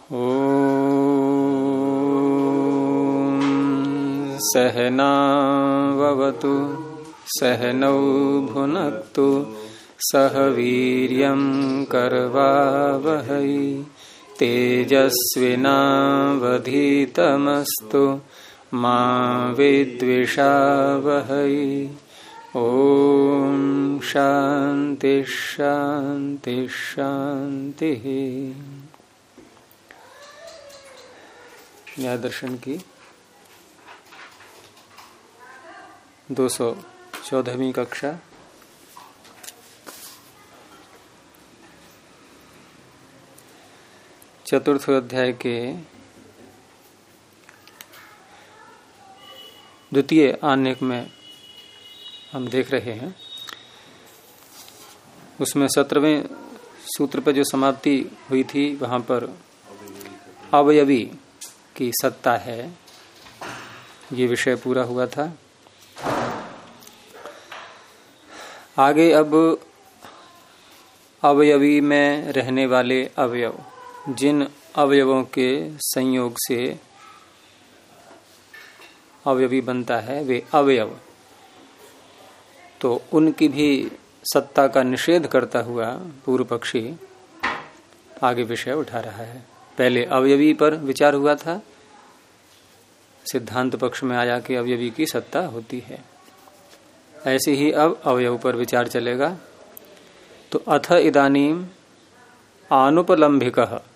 ॐ सहनाववतु सहनौ भुनक्तु सह वीर्यं करवावहै तेजस्विनावधीतमस्तु मा विद्विषावहै। ओम शांति शांति शांति। न्याय दर्शन की 214वीं कक्षा। चतुर्थ अध्याय के द्वितीय आनेक में हम देख रहे हैं। उसमें 17वें सूत्र पर जो समाप्ति हुई थी वहां पर अवयवी की सत्ता है, ये विषय पूरा हुआ था। आगे अब अवयवी में रहने वाले अवयव, जिन अवयवों के संयोग से अवयवी बनता है वे अवयव, तो उनकी भी सत्ता का निषेध करता हुआ पूर्व पक्षी आगे विषय उठा रहा है। पहले अवयवी पर विचार हुआ था, सिद्धांत पक्ष में आया कि अवयवी की सत्ता होती है। ऐसे ही अब अवयव पर विचार चलेगा। तो अथ इदानीम आनुपलम्भिकः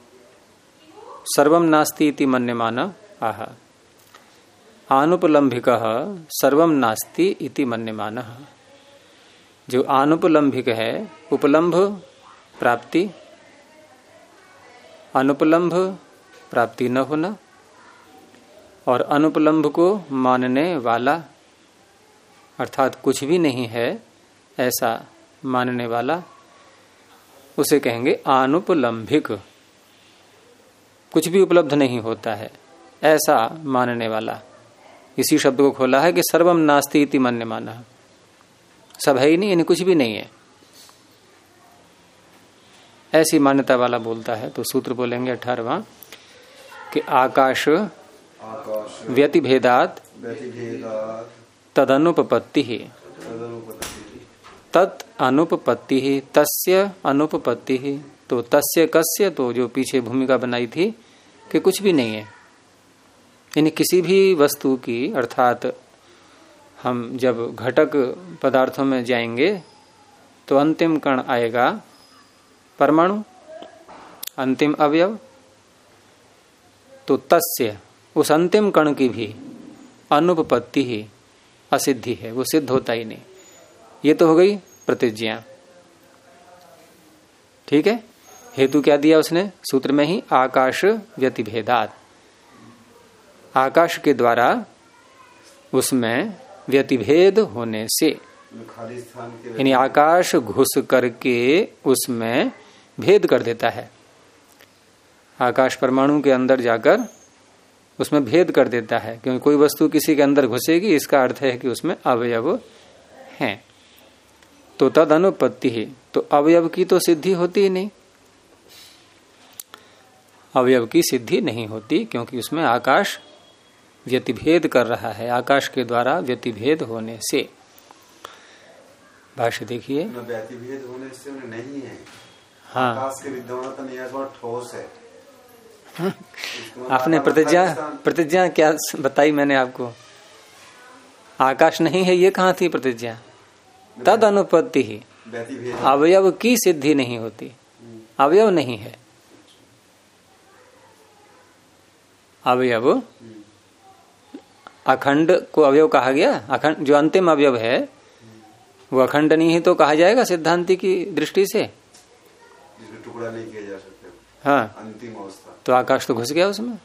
सर्वं नास्ति इति मन्यमान आह। आनुपलम्भिकः सर्वं नास्ति इति मन्यमानः। जो आनुपलम्भिक है, उपलम्भ प्राप्ति, अनुपलम्भ प्राप्ति न होना, और अनुपलम्भ को मानने वाला अर्थात कुछ भी नहीं है ऐसा मानने वाला, उसे कहेंगे आनुपलम्भिक। कुछ भी उपलब्ध नहीं होता है ऐसा मानने वाला। इसी शब्द को खोला है कि सर्वम नास्ति इति मन्यमानः, सब है ही नहीं, यानी कुछ भी नहीं है, ऐसी मान्यता वाला बोलता है। तो सूत्र बोलेंगे 18वां कि आकाश व्यतिभेदात् तदनुपपत्ति ही तत् अनुपपत्ति ही तस्य अनुपपत्ति ही। तो तस्य कस्य, तो जो पीछे भूमिका बनाई थी कि कुछ भी नहीं है, यानी किसी भी वस्तु की, अर्थात हम जब घटक पदार्थों में जाएंगे तो अंतिम कण आएगा परमाणु, अंतिम अवयव। तो तस्य, उस अंतिम कण की भी अनुपपत्ति ही, असिद्धि है, वो सिद्ध होता ही नहीं। ये तो हो गई प्रतिज्ञा, ठीक है। हेतु क्या दिया उसने सूत्र में ही, आकाश व्यतिभेदात्, आकाश के द्वारा उसमें व्यतिभेद होने से, यानी आकाश घुस करके उसमें भेद कर देता है। आकाश परमाणु के अंदर जाकर उसमें भेद कर देता है, क्योंकि कोई वस्तु किसी के अंदर घुसेगी, इसका अर्थ है कि उसमें अवयव हैं। तो तद अनुपत्ति ही, तो अवयव की तो सिद्धि होती ही नहीं, अवयव की सिद्धि नहीं होती, क्योंकि उसमें आकाश व्यतिभेद कर रहा है, आकाश के द्वारा व्यतिभेद होने से। भाष्य देखिए। व्यतिभेद होने से नहीं है, हाँ, आकाश के विद्यमान तो नहीं है, ठोस है। आपने प्रतिज्ञा क्या बताई मैंने आपको? आकाश नहीं है, ये कहाँ थी प्रतिज्ञा? तद अनुपत्ति ही, अवयव की सिद्धि नहीं होती, अवयव नहीं है। अवयव, अखंड को अवयव कहा गया, अखंड जो अंतिम अवयव है वो अखंड नहीं ही तो कहा जाएगा सिद्धांति की दृष्टि से, जिसमें टुकड़ा नहीं किया जा सकता। हाँ, अंतिम अवस्था। तो आकाश तो घुस गया उसमें,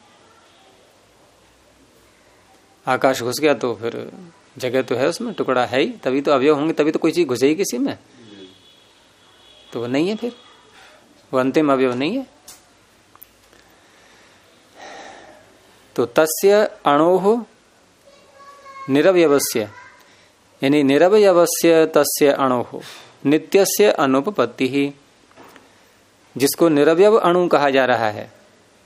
आकाश घुस गया तो फिर जगह तो है उसमें, टुकड़ा है ही, तभी तो अवयव होंगे, तभी तो कोई चीज घुसेगी किसी में, तो वो नहीं है, फिर वो अंतिम अवयव नहीं है। तो तस्य अणोः निरवयवस्य, यानी निरवयवस्य तस्य अणोः नित्यस्य अनुपपत्ति ही, जिसको निरवयव अणु कहा जा रहा है,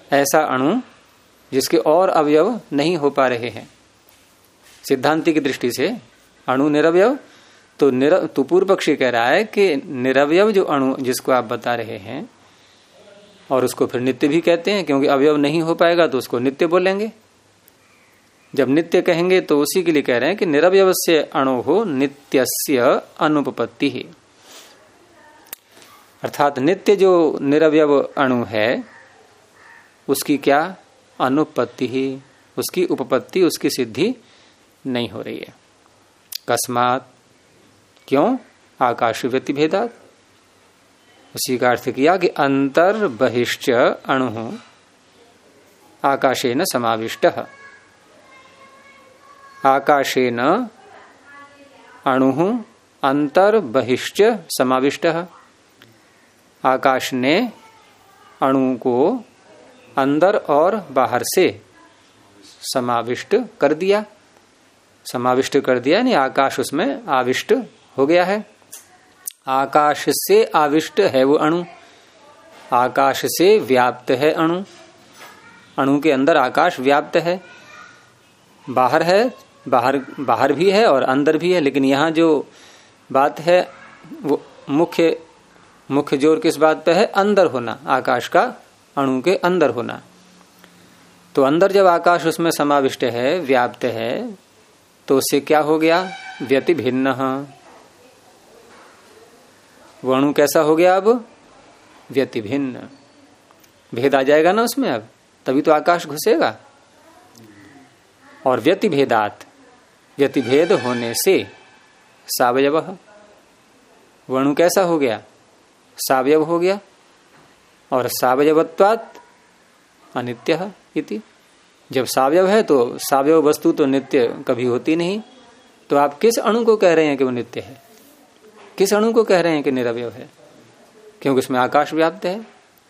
ऐसा अणु जिसके और अवयव नहीं हो पा रहे हैं। सिद्धांति की दृष्टि से अणु निरवयव, तो पूर्व पक्षी कह रहा है कि निरवयव जो अणु जिसको आप बता रहे हैं, और उसको फिर नित्य भी कहते हैं, क्योंकि अवयव नहीं हो पाएगा तो उसको नित्य बोलेंगे। जब नित्य कहेंगे तो उसी के लिए कह रहे हैं कि निरवयवस्य अणु हो नित्यस्य अनुपपत्ति ही, अर्थात नित्य जो निरवयव अणु है उसकी क्या अनुपपत्ति ही, उसकी उपपत्ति, उसकी सिद्धि नहीं हो रही है। कस्मात, क्यों? आकाश व्यतिभेदात। उसी का अर्थ किया कि अंतर बहिश्च अणु आकाशेन समाविष्टः। आकाशेन अणु अंतर बहिश्च समाविष्टः। आकाश ने अणु को अंदर और बाहर से समाविष्ट कर दिया। समाविष्ट कर दिया यानी आकाश उसमें आविष्ट हो गया है। आकाश से आविष्ट है वो अणु, आकाश से व्याप्त है अणु। अणु के अंदर आकाश व्याप्त है, बाहर है, बाहर भी है और अंदर भी है। लेकिन यहाँ जो बात है वो मुख्य जोर किस बात पे है? अंदर होना, आकाश का अणु के अंदर होना। तो अंदर जब आकाश उसमें समाविष्ट है, व्याप्त है, तो उससे क्या हो गया? व्यतिभिन्न। वो अणु कैसा हो गया? अब व्यतिभिन्न, भेद आ जाएगा ना उसमें, अब तभी तो आकाश घुसेगा। और व्यतिभेदात, व्यतिभेद होने से सावयव, वो अणु कैसा हो गया? सावयव हो गया। और सावयवत्वात् अनित्य इति, जब सावयव है तो सावयव वस्तु तो नित्य कभी होती नहीं। तो आप किस अणु को कह रहे हैं कि वो नित्य है? किस अणु को कह रहे हैं कि निरवयव है? क्योंकि उसमें आकाश व्याप्त है।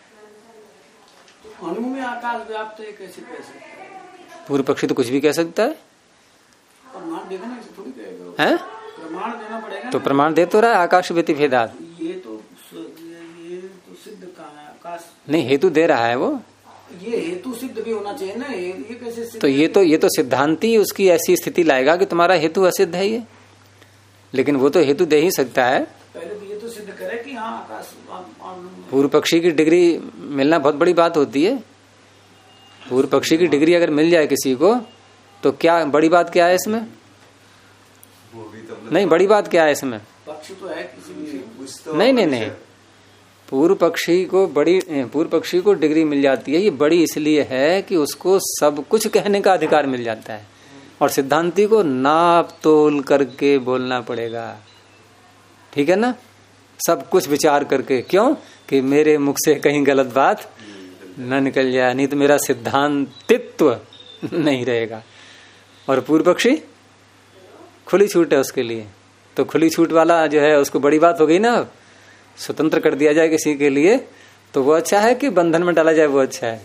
अणु में आकाश व्याप्त है, कैसे कह सकते हैं? पूर्व पक्षी तो कुछ भी कह सकता है। प्रमाण देखना, ऐसे थोड़ी कहेगा। हैं? प्रमाण देना पड़ेगा। तो प्रमाण दे तो रहा है आकाश व्यतिभेदात। ये तो सिद्ध कहाँ है? आकाश नहीं, हेतु दे रहा है वो। ये हेतु सिद्ध भी होना चाहिए ना, ये कैसे सिद्ध? तो ये तो सिद्धांति उसकी ऐसी स्थिति लाएगा कि तुम्हारा हेतु असिद्ध है ये। लेकिन वो तो हेतु दे ही सकता है। पहले तो ये तो सिद्ध करे कि हाँ आकाश। पूर्व पक्षी की डिग्री मिलना बहुत बड़ी बात होती है। पूर्व पक्षी की डिग्री अगर मिल जाए किसी को तो क्या बड़ी बात क्या है इसमें? नहीं, बड़ी बात क्या है इसमें? पक्ष तो है किसी भी। नहीं, पूर्व पक्षी को डिग्री मिल जाती है। ये बड़ी इसलिए है कि उसको सब कुछ कहने का अधिकार मिल जाता है, और सिद्धांती को नाप तोल करके बोलना पड़ेगा। ठीक है ना? सब कुछ विचार करके। क्यों? कि मेरे मुख से कहीं गलत बात न निकल जाए, नहीं तो मेरा सिद्धांतित्व नहीं रहेगा। और पूर्व पक्षी खुली छूट है उसके लिए। तो खुली छूट वाला जो है उसको बड़ी बात हो गई ना। स्वतंत्र कर दिया जाए किसी के लिए तो वो अच्छा है कि बंधन में डाला जाए वो अच्छा है?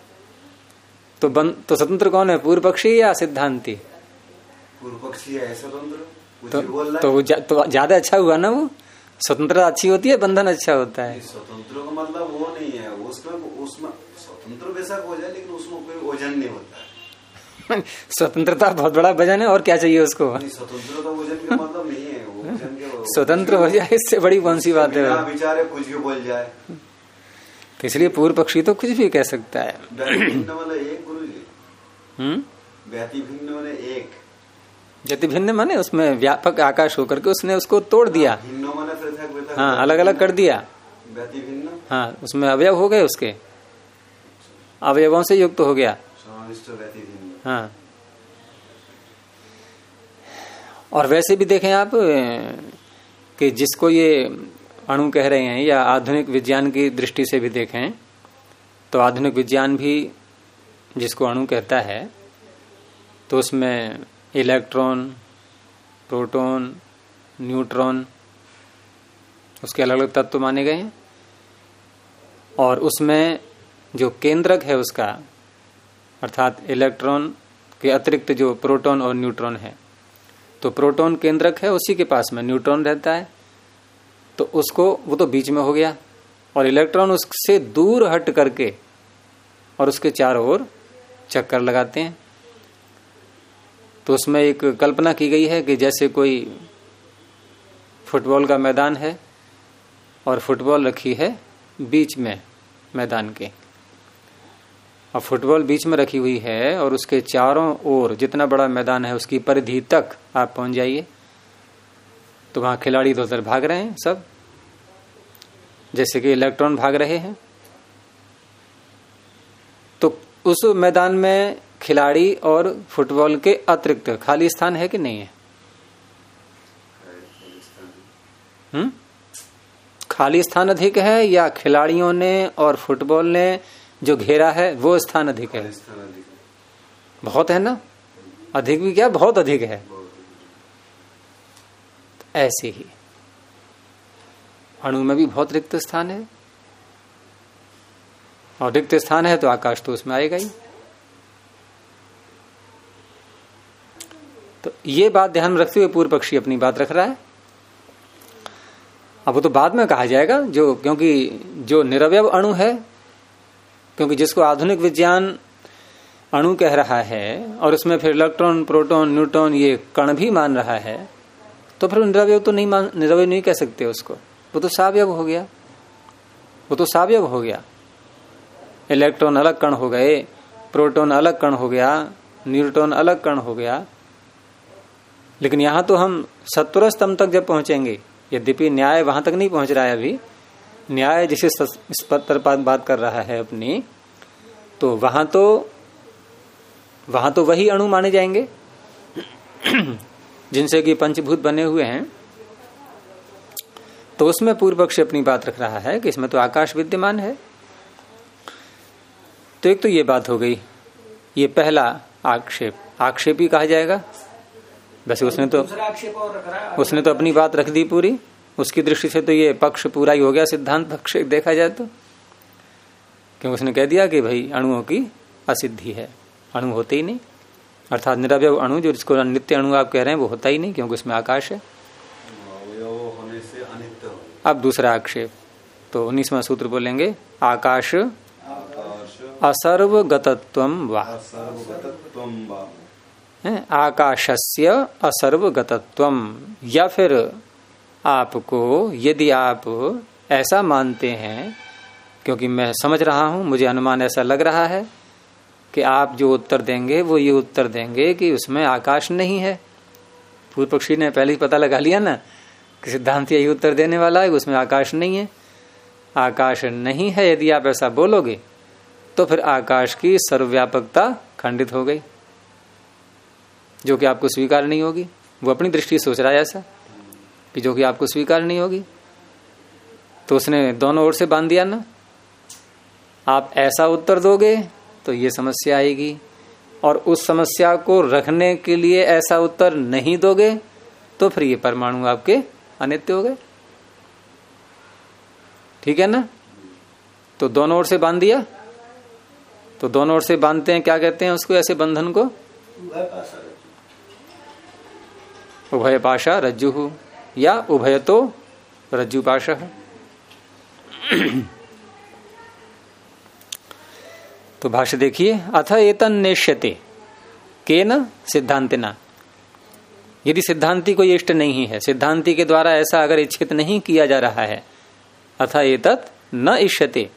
तो स्वतंत्र कौन है? पूर्व पक्षी या सिद्धांति? पूर्व पक्षी है स्वतंत्र। तो ज्यादा अच्छा हुआ ना। वो स्वतंत्रता अच्छी होती है, बंधन अच्छा होता है। स्वतंत्र का मतलब वो नहीं है, उसमें स्वतंत्र वैसा हो जाए लेकिन उसमें कोई वजन नहीं होता है। स्वतंत्रता बहुत बड़ा वजन है, और क्या चाहिए उसको? स्वतंत्रता वजन का मतलब नहीं है। वो वजन के स्वतंत्र हो जाए इससे बड़ी कौन सी बात है? बेचारे कुछ भी बोल जाए। तो इसलिए पूर्व पक्षी तो कुछ भी कह सकता है। भिन्न वाला एक गुरु जी। व्यति भिन्न वाले एक। व्यति भिन्न माने उसमें व्यापक आकाश होकर के उसने उसको तोड़ दिया। हाँ, अलग अलग कर दिया। व्यति भिन्न। हाँ, उसमें अवयव हो गए, उसके अवयवों से युक्त हो गया। हाँ, और वैसे भी देखें आप कि जिसको ये अणु कह रहे हैं, या आधुनिक विज्ञान की दृष्टि से भी देखें तो आधुनिक विज्ञान भी जिसको अणु कहता है तो उसमें इलेक्ट्रॉन, प्रोटॉन, न्यूट्रॉन, उसके अलग अलग तत्व माने गए हैं। और उसमें जो केंद्रक है उसका, अर्थात इलेक्ट्रॉन के अतिरिक्त जो प्रोटॉन और न्यूट्रॉन है, तो प्रोटॉन केंद्रक है, उसी के पास में न्यूट्रॉन रहता है। तो उसको वो तो बीच में हो गया, और इलेक्ट्रॉन उससे दूर हट करके और उसके चारों ओर चक्कर लगाते हैं। तो उसमें एक कल्पना की गई है कि जैसे कोई फुटबॉल का मैदान है और फुटबॉल रखी है बीच में मैदान के, और फुटबॉल बीच में रखी हुई है और उसके चारों ओर जितना बड़ा मैदान है उसकी परिधि तक आप पहुंच जाइए, तो वहां खिलाड़ी इधर उधर भाग रहे हैं सब, जैसे कि इलेक्ट्रॉन भाग रहे हैं। तो उस मैदान में खिलाड़ी और फुटबॉल के अतिरिक्त खाली स्थान है कि नहीं है? खाली स्थान अधिक है या खिलाड़ियों ने और फुटबॉल ने जो घेरा है वो स्थान अधिक है? बहुत है ना, अधिक भी क्या, बहुत अधिक है। ऐसे ही अणु में भी बहुत रिक्त स्थान है, और रिक्त स्थान है तो आकाश तो उसमें आएगा ही। तो ये बात ध्यान में रखते हुए पूर्व पक्षी अपनी बात रख रहा है। अब वो तो बाद में कहा जाएगा, जो क्योंकि जो निरवयव अणु है, क्योंकि जिसको आधुनिक विज्ञान अणु कह रहा है और उसमें फिर इलेक्ट्रॉन, प्रोटॉन, न्यूट्रॉन ये कण भी मान रहा है, तो फिर निरवयव तो निरवयव नहीं कह सकते उसको, वो तो सावयव हो गया, वो तो सावयव हो गया। इलेक्ट्रॉन अलग कण हो गए, प्रोटॉन अलग कण हो गया, न्यूट्रॉन अलग कण हो गया। लेकिन यहां तो हम सत्वर स्तंभ तक जब पहुंचेंगे, यद्यपि न्याय वहां तक नहीं पहुंच रहा है अभी, न्याय जिसे इस पद पर बात कर रहा है अपनी, तो वहां तो वही अणु माने जाएंगे जिनसे कि पंचभूत बने हुए हैं। तो उसमें पूर्व पक्ष अपनी बात रख रहा है कि इसमें तो आकाश विद्यमान है। तो एक तो ये बात हो गई, ये पहला आक्षेप, आक्षेप ही कहा जाएगा। वैसे उसने तो अपनी बात रख दी पूरी, उसकी दृष्टि से तो ये पक्ष पूरा ही हो गया, सिद्धांत पक्ष देखा जाए तो, क्योंकि उसने कह दिया कि भाई अणुओं की असिद्धि है, अणु होते ही नहीं, अर्थात निरवयव अणु जो जिसको नित्य अणु आप कह रहे हैं वो होता ही नहीं, क्योंकि उसमें आकाश है। होने से अनित्य। अब दूसरा आक्षेप, तो 19वां सूत्र बोलेंगे, आकाश असर्वगतत्वम वा, आकाशस्य असर्वगतत्वम, या फिर आपको यदि आप ऐसा मानते हैं, क्योंकि मैं समझ रहा हूं, मुझे अनुमान ऐसा लग रहा है कि आप जो उत्तर देंगे वो ये उत्तर देंगे कि उसमें आकाश नहीं है। पूर्व पक्षी ने पहले ही पता लगा लिया ना कि सिद्धांत यही उत्तर देने वाला है, उसमें आकाश नहीं है। आकाश नहीं है यदि आप ऐसा बोलोगे तो फिर आकाश की सर्वव्यापकता खंडित हो गई, जो कि आपको स्वीकार नहीं होगी। वो अपनी दृष्टि सोच रहा है ऐसा कि जो कि आपको स्वीकार नहीं होगी, तो उसने दोनों ओर से बांध दिया ना। आप ऐसा उत्तर दोगे तो ये समस्या आएगी, और उस समस्या को रखने के लिए ऐसा उत्तर नहीं दोगे तो फिर ये परमाणु आपके अनित्य हो गए। ठीक है ना? तो दोनों ओर से बांध दिया, तो दोनों ओर से बांधते हैं, क्या कहते हैं उसको, ऐसे बंधन को उभय पाशा रज्जु, या उभयतो रज्जु पाशः। तो भाष्य देखिए, अथ एतन नेष्यते केन सिद्धांतिना, यदि सिद्धांति को इष्ट नहीं है, सिद्धांति के द्वारा ऐसा अगर इच्छित नहीं किया जा रहा है, अथ एतत् न इष्यते,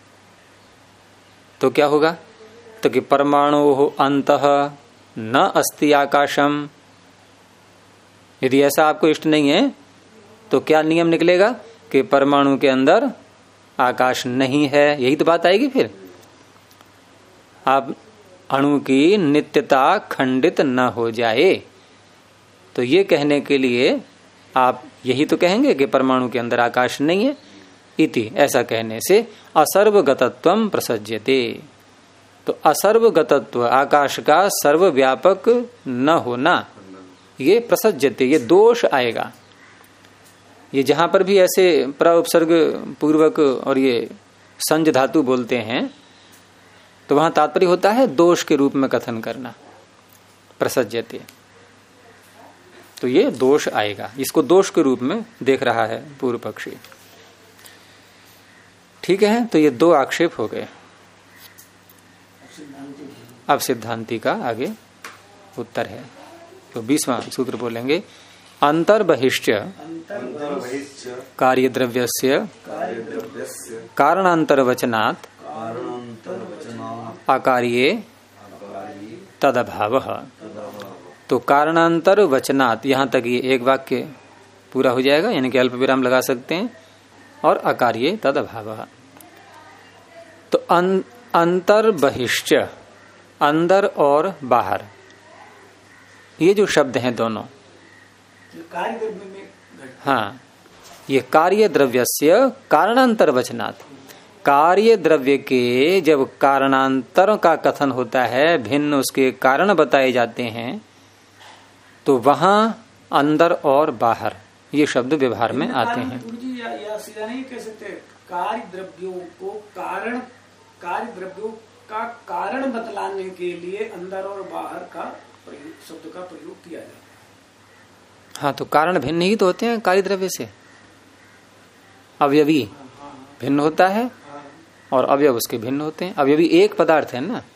तो क्या होगा? तो कि परमाणु अंतः न अस्ति आकाशम, यदि ऐसा आपको इष्ट नहीं है तो क्या नियम निकलेगा कि परमाणु के अंदर आकाश नहीं है। यही तो बात आएगी फिर। अब अणु की नित्यता खंडित न हो जाए, तो ये कहने के लिए आप यही तो कहेंगे कि परमाणु के अंदर आकाश नहीं है। इति, ऐसा कहने से असर्वगतत्वम प्रसज्यते, तो असर्वगतत्व, आकाश का सर्वव्यापक न होना, ये प्रसज्यते, ये दोष आएगा। ये जहां पर भी ऐसे प्रउपसर्ग पूर्वक और ये संज धातु बोलते हैं तो वहां तात्पर्य होता है दोष के रूप में कथन करना, प्रसज्यते, तो ये दोष आएगा। इसको दोष के रूप में देख रहा है पूर्व पक्षी। ठीक है, तो ये दो आक्षेप हो गए। अब सिद्धांति का आगे उत्तर है। तो 20वां सूत्र बोलेंगे, अंतर्बहिश्च कार्य द्रव्यस्य कारणांतरवचनात् अकार्ये तदभावः। तो कारणांतर वचनात्, यहां तक ये एक वाक्य पूरा हो जाएगा, यानी कि अल्प विराम लगा सकते हैं, और अकार्ये तदभावः। तो अंतर्बहिश्च, अंदर और बाहर, ये जो शब्द हैं दोनों, कार्य द्रव्य में हाँ, ये कार्य द्रव्यस्य कारणांतर वचनात्, कार्य द्रव्य के जब कारणांतर का कथन होता है, भिन्न उसके कारण बताए जाते हैं, तो वहां अंदर और बाहर ये शब्द व्यवहार में आते हैं। या सीधा नहीं कह सकते, कार्य द्रव्यों को कारण, कार्य द्रव्यों का कारण बतलाने के लिए अंदर और बाहर का शब्द का प्रयोग किया जाता है। हाँ, तो कारण भिन्न ही तो होते हैं कार्य द्रव्य से, अवयवी भिन्न होता है और अवयव उसके भिन्न होते हैं। अवयवी एक पदार्थ है ना,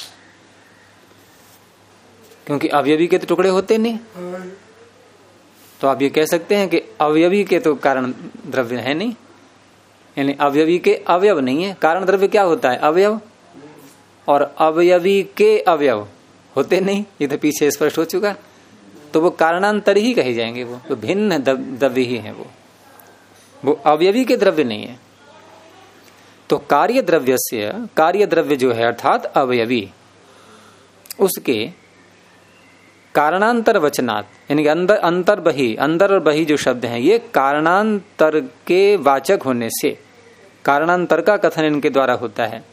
क्योंकि अवयवी के तो टुकड़े होते नहीं, तो आप ये कह सकते हैं कि अवयवी के तो कारण द्रव्य है नहीं, यानी अवयवी के अवयव नहीं है। कारण द्रव्य क्या होता है? अवयव, और अवयवी के अवयव होते नहीं, ये तो पीछे स्पष्ट हो चुका। तो वो कारणांतर ही कहे जाएंगे, वो तो भिन्न द्रव्य ही है, वो अवयवी के द्रव्य नहीं है। तो कार्य द्रव्य से, कार्य द्रव्य जो है अर्थात अवयवी, उसके कारणांतर वचनात्, यानी कि अंदर अंतर बही, अंदर और बही जो शब्द हैं, ये कारणांतर के वाचक होने से कारणांतर का कथन इनके द्वारा होता है।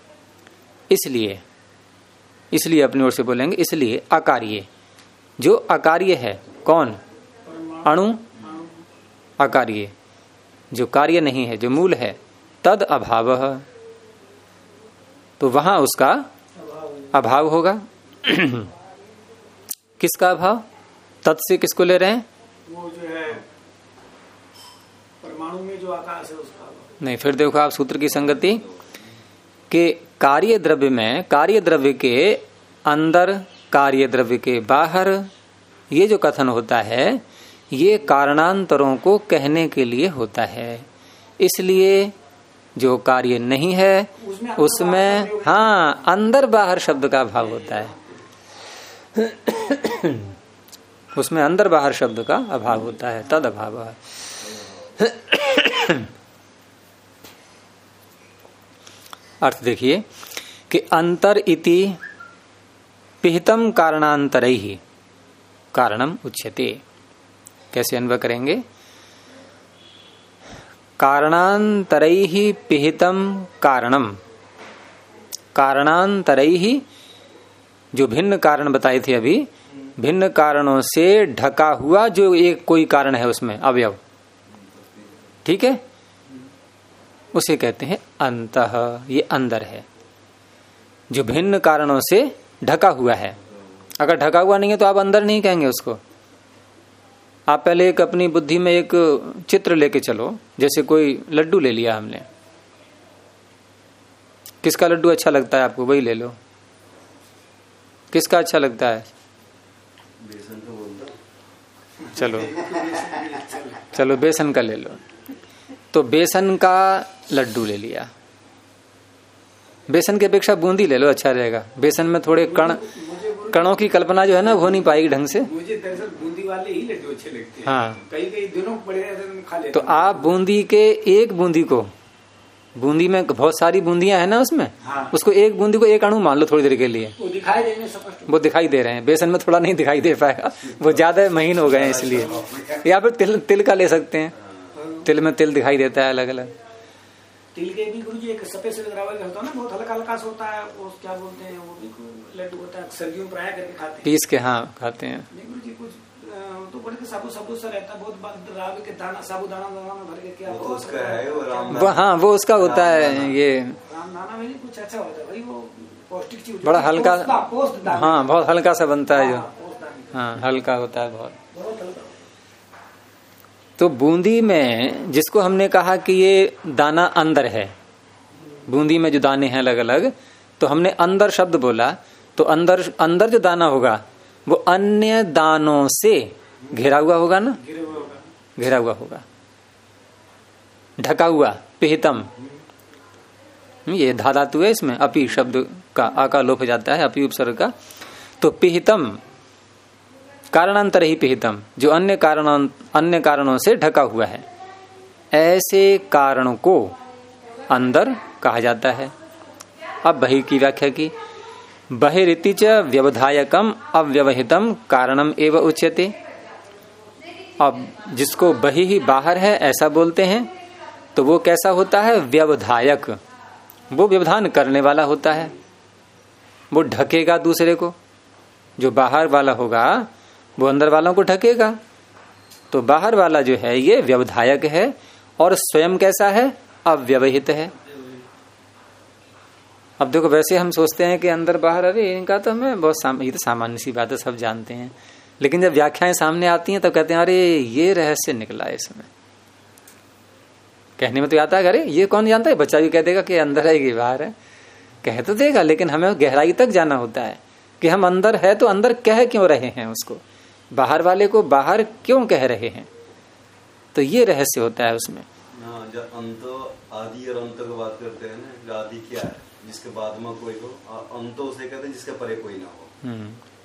इसलिए अपनी ओर से बोलेंगे, इसलिए अकार्य, जो अकार्य है, कौन? अणु अकार्य, जो कार्य नहीं है, जो मूल है, तद अभावः, तो वहां उसका अभाव होगा। किसका अभाव? तत् से किसको ले रहे हैं? वो जो है परमाणु में जो आकाश है उसका अभाव। नहीं, फिर देखो आप सूत्र की संगति के कार्य द्रव्य में, कार्य द्रव्य के अंदर, कार्य द्रव्य के बाहर, ये जो कथन होता है, ये कारणांतरों को कहने के लिए होता है। इसलिए जो कार्य नहीं है उसमें हाँ अंदर बाहर शब्द का अभाव होता है, उसमें अंदर बाहर शब्द का अभाव होता है, तद अभाव है। अर्थ देखिए कि अंतर इति पिहितम कारणांतरैहि कारणम उच्यते। कैसे अन्वय करेंगे? कारणांतरैहि पिहितम कारणम, कारणांतरैहि, जो भिन्न कारण बताए थे अभी, भिन्न कारणों से ढका हुआ जो एक कोई कारण है उसमें अवयव, ठीक है, उसे कहते हैं अंतः, ये अंदर है, जो भिन्न कारणों से ढका हुआ है। अगर ढका हुआ नहीं है तो आप अंदर नहीं कहेंगे उसको। आप पहले एक अपनी बुद्धि में एक चित्र लेके चलो, जैसे कोई लड्डू ले लिया हमने, किसका लड्डू अच्छा लगता है आपको? वही ले लो। किसका अच्छा लगता है? बेसन का बोलता। चलो बेसन का ले लो। तो बेसन का लड्डू ले लिया, बेसन की अपेक्षा बूंदी ले लो, अच्छा रहेगा। बेसन में थोड़े कणों की कल्पना जो है ना हो नहीं पाएगी ढंग से। मुझे दरअसल बूंदी वाले ही लड्डू अच्छे लगते हैं। हाँ, कई दोनों बड़े खा लेते। तो आप बूंदी के एक बूंदी को, बूंदी में बहुत सारी बूंदियां है ना उसमें, हाँ, उसको एक बूंदी को एक अणु मान लो थोड़ी देर के लिए, वो दिखाई देंगे स्पष्ट, वो दिखाई दे रहे हैं। बेसन में थोड़ा नहीं दिखाई दे पाएगा, वो ज्यादा महीन हो गए हैं इसलिए। या फिर तिल का ले सकते हैं, तिल में तिल दिखाई देता है अलग अलग। तिल के भी गुरुजी एक सफेद सफेद रावल होता है ना, बहुत हल्का हल्का सा होता है, वो क्या बोलते हैं, वो भी लड्डू होता है, सर्दियों में प्राय करके खाते हैं, पीस के, हाँ खाते हैं। नहीं गुरुजी कुछ तो बड़े के साबुत सा रहता है, बहुत बार रावल के दाना, साबुदाना में भर के क्या उसका है वो, हाँ वो उसका होता है, ये रामदाना में कुछ अच्छा होता है भाई, वो पौष्टिक चीज, बड़ा हल्का, हाँ बहुत हल्का सा बनता है जो, हाँ हल्का होता है बहुत। तो बूंदी में जिसको हमने कहा कि ये दाना अंदर है, बूंदी में जो दाने हैं अलग अलग, तो हमने अंदर शब्द बोला, तो अंदर अंदर जो दाना होगा वो अन्य दानों से घिरा हुआ होगा ना, घिरा हुआ होगा, ढका हुआ, पिहितम। ये धा धातु है इसमें, अपि शब्द का आका लोप हो जाता है, अपि उपसर्ग का। तो पिहितम कारणांतर ही पिहितम, जो अन्य कारणों से ढका हुआ है, ऐसे कारण को अंदर कहा जाता है। अब बहि की व्याख्या की, बहिरिति च व्यवधायकम अव्यवहितम कारणम एव उच्यते। अब जिसको बहि ही बाहर है ऐसा बोलते हैं, तो वो कैसा होता है? व्यवधायक, वो व्यवधान करने वाला होता है, वो ढकेगा दूसरे को। जो बाहर वाला होगा वो अंदर वालों को ढकेगा। तो बाहर वाला जो है ये व्यवधायक है, और स्वयं कैसा है? अव्यवहित है। अब देखो, वैसे हम सोचते हैं कि अंदर बाहर, अरे इनका तो हमें बहुत ये तो सामान्य सी बात है, सब जानते हैं। लेकिन जब व्याख्याएं सामने आती हैं तो कहते हैं अरे ये रहस्य निकला है इसमें। कहने में तो आता है अरे ये कौन जानता है, बच्चा भी कह देगा कि अंदर है कि बाहर है, कह तो देगा, लेकिन हमें गहराई तक जाना होता है कि हम अंदर है तो अंदर कह क्यों रहे हैं उसको, बाहर वाले को बाहर क्यों कह रहे हैं। तो ये रहस्य होता है उसमें। जब अंत आदि और अंत की बात करते हैं ना, आदि क्या है? जिसके बाद में कोई हो, अंत उसे कहते हैं जिसके परे कोई ना हो।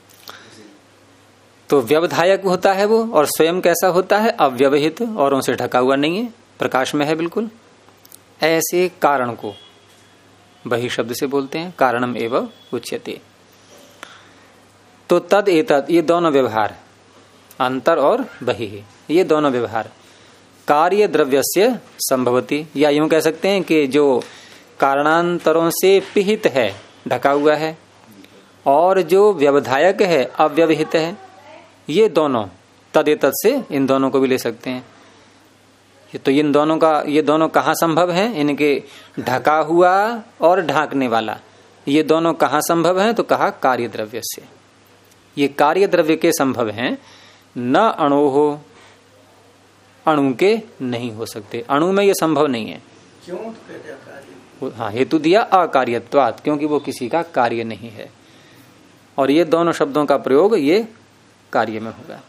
तो व्यवधायक होता है वो, और स्वयं कैसा होता है? अव्यवहित, औरों से ढका हुआ नहीं है, प्रकाश में है बिल्कुल। ऐसे कारण को बहि शब्द से बोलते हैं, कारणम एवं उच्यते। तो तद एतद, ये दोनों व्यवहार, अंतर और बहि, ये दोनों व्यवहार कार्य द्रव्यस्य संभवति, या यूं कह सकते हैं कि जो कारणांतरों से पिहित है, ढका हुआ है, और जो व्यवधायक है, अव्यवहित है, ये दोनों तदेतद से इन दोनों को भी ले सकते हैं। तो इन दोनों का, ये दोनों कहाँ संभव है? इनके ढका हुआ और ढांकने वाला, ये दोनों कहाँ संभव हैं? तो कहा कार्य द्रव्य से। ये कार्य द्रव्य के संभव हैं, न अणु हो, अणु के नहीं हो सकते, अणु में ये संभव नहीं है। क्यों? तो कहते हैं कार्य। हाँ, हेतु दिया अकार्यत्वात्, क्योंकि वो किसी का कार्य नहीं है। और ये दोनों शब्दों का प्रयोग ये कार्य में होगा।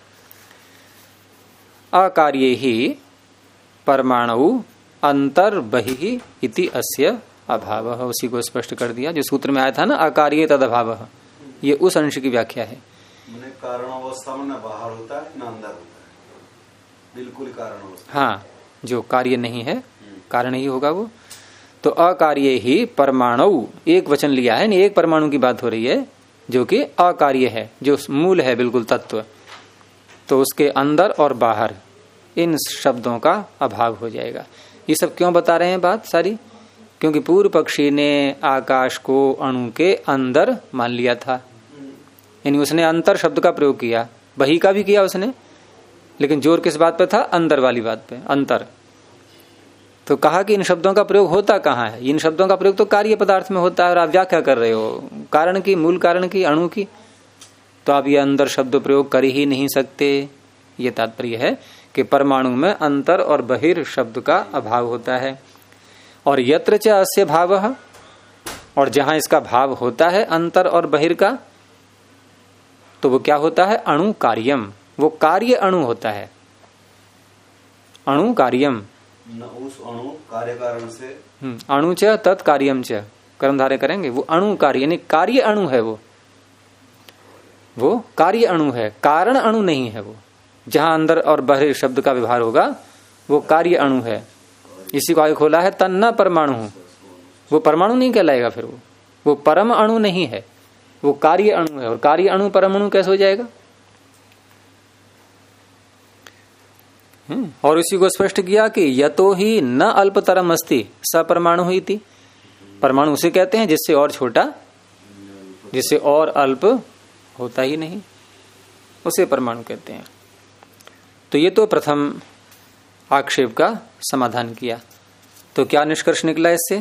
अकार्ये ही परमाणु अंतर बहि इति अस्य अभाव, उसी को स्पष्ट कर दिया जो सूत्र में आया था ना, अकार्ये तद अभाव, ये उस अंश की व्याख्या है। कारण अवस्था में न बाहर होता है न अंदर होता है, बिल्कुल कारण अवस्था। हाँ, जो कार्य नहीं है कारण ही होगा वो। तो अकार्ये ही परमाणु, एक वचन लिया है, एक परमाणु की बात हो रही है जो कि अकार्य है, जो मूल है बिल्कुल तत्व। तो उसके अंदर और बाहर इन शब्दों का अभाव हो जाएगा। ये सब क्यों बता रहे हैं बात सारी? क्योंकि पूर्व पक्षी ने आकाश को अणु के अंदर मान लिया था, यानी उसने अंतर शब्द का प्रयोग किया, बही का भी किया उसने, लेकिन जोर किस बात पे था? अंदर वाली बात पे, अंतर। तो कहा कि इन शब्दों का प्रयोग होता कहाँ है? इन शब्दों का प्रयोग तो कार्य पदार्थ में होता है, और आप व्याख्या कर रहे हो कारण की, मूल कारण की, अणु की, तो आप ये अंदर शब्द प्रयोग कर ही नहीं सकते। ये तात्पर्य है कि परमाणु में अंतर और बहिर् शब्द का अभाव होता है। और यत्र च अस्य भावः, और जहां इसका भाव होता है अंतर और बहिर् का, तो वो क्या होता है? अणु कार्यम, वो कार्य अणु होता है, अणु कार्यम। न उस अणु कार्य कारण से, अणु च तत्कार्यम च, कर्मधारय करेंगे, वो अणु कार्य, यानी कार्य अणु है वो कार्य अणु है, कारण अणु नहीं है। वो जहां अंदर और बाहर शब्द का व्यवहार होगा वो कार्य अणु है। इसी को आगे खोला है, तन्ना परमाणु, वो परमाणु नहीं कहलाएगा, फिर वो परम अणु नहीं है, वो कार्य अणु है। और कार्य अणु परमाणु कैसे हो जाएगा? और इसी को स्पष्ट किया कि यतो ही न अल्पतरम अस्ति स परमाणु ही थी, परमाणु उसे कहते हैं जिससे और छोटा, जिससे और अल्प होता ही नहीं, उसे परमाणु कहते हैं। तो ये तो प्रथम आक्षेप का समाधान किया। तो क्या निष्कर्ष निकला इससे?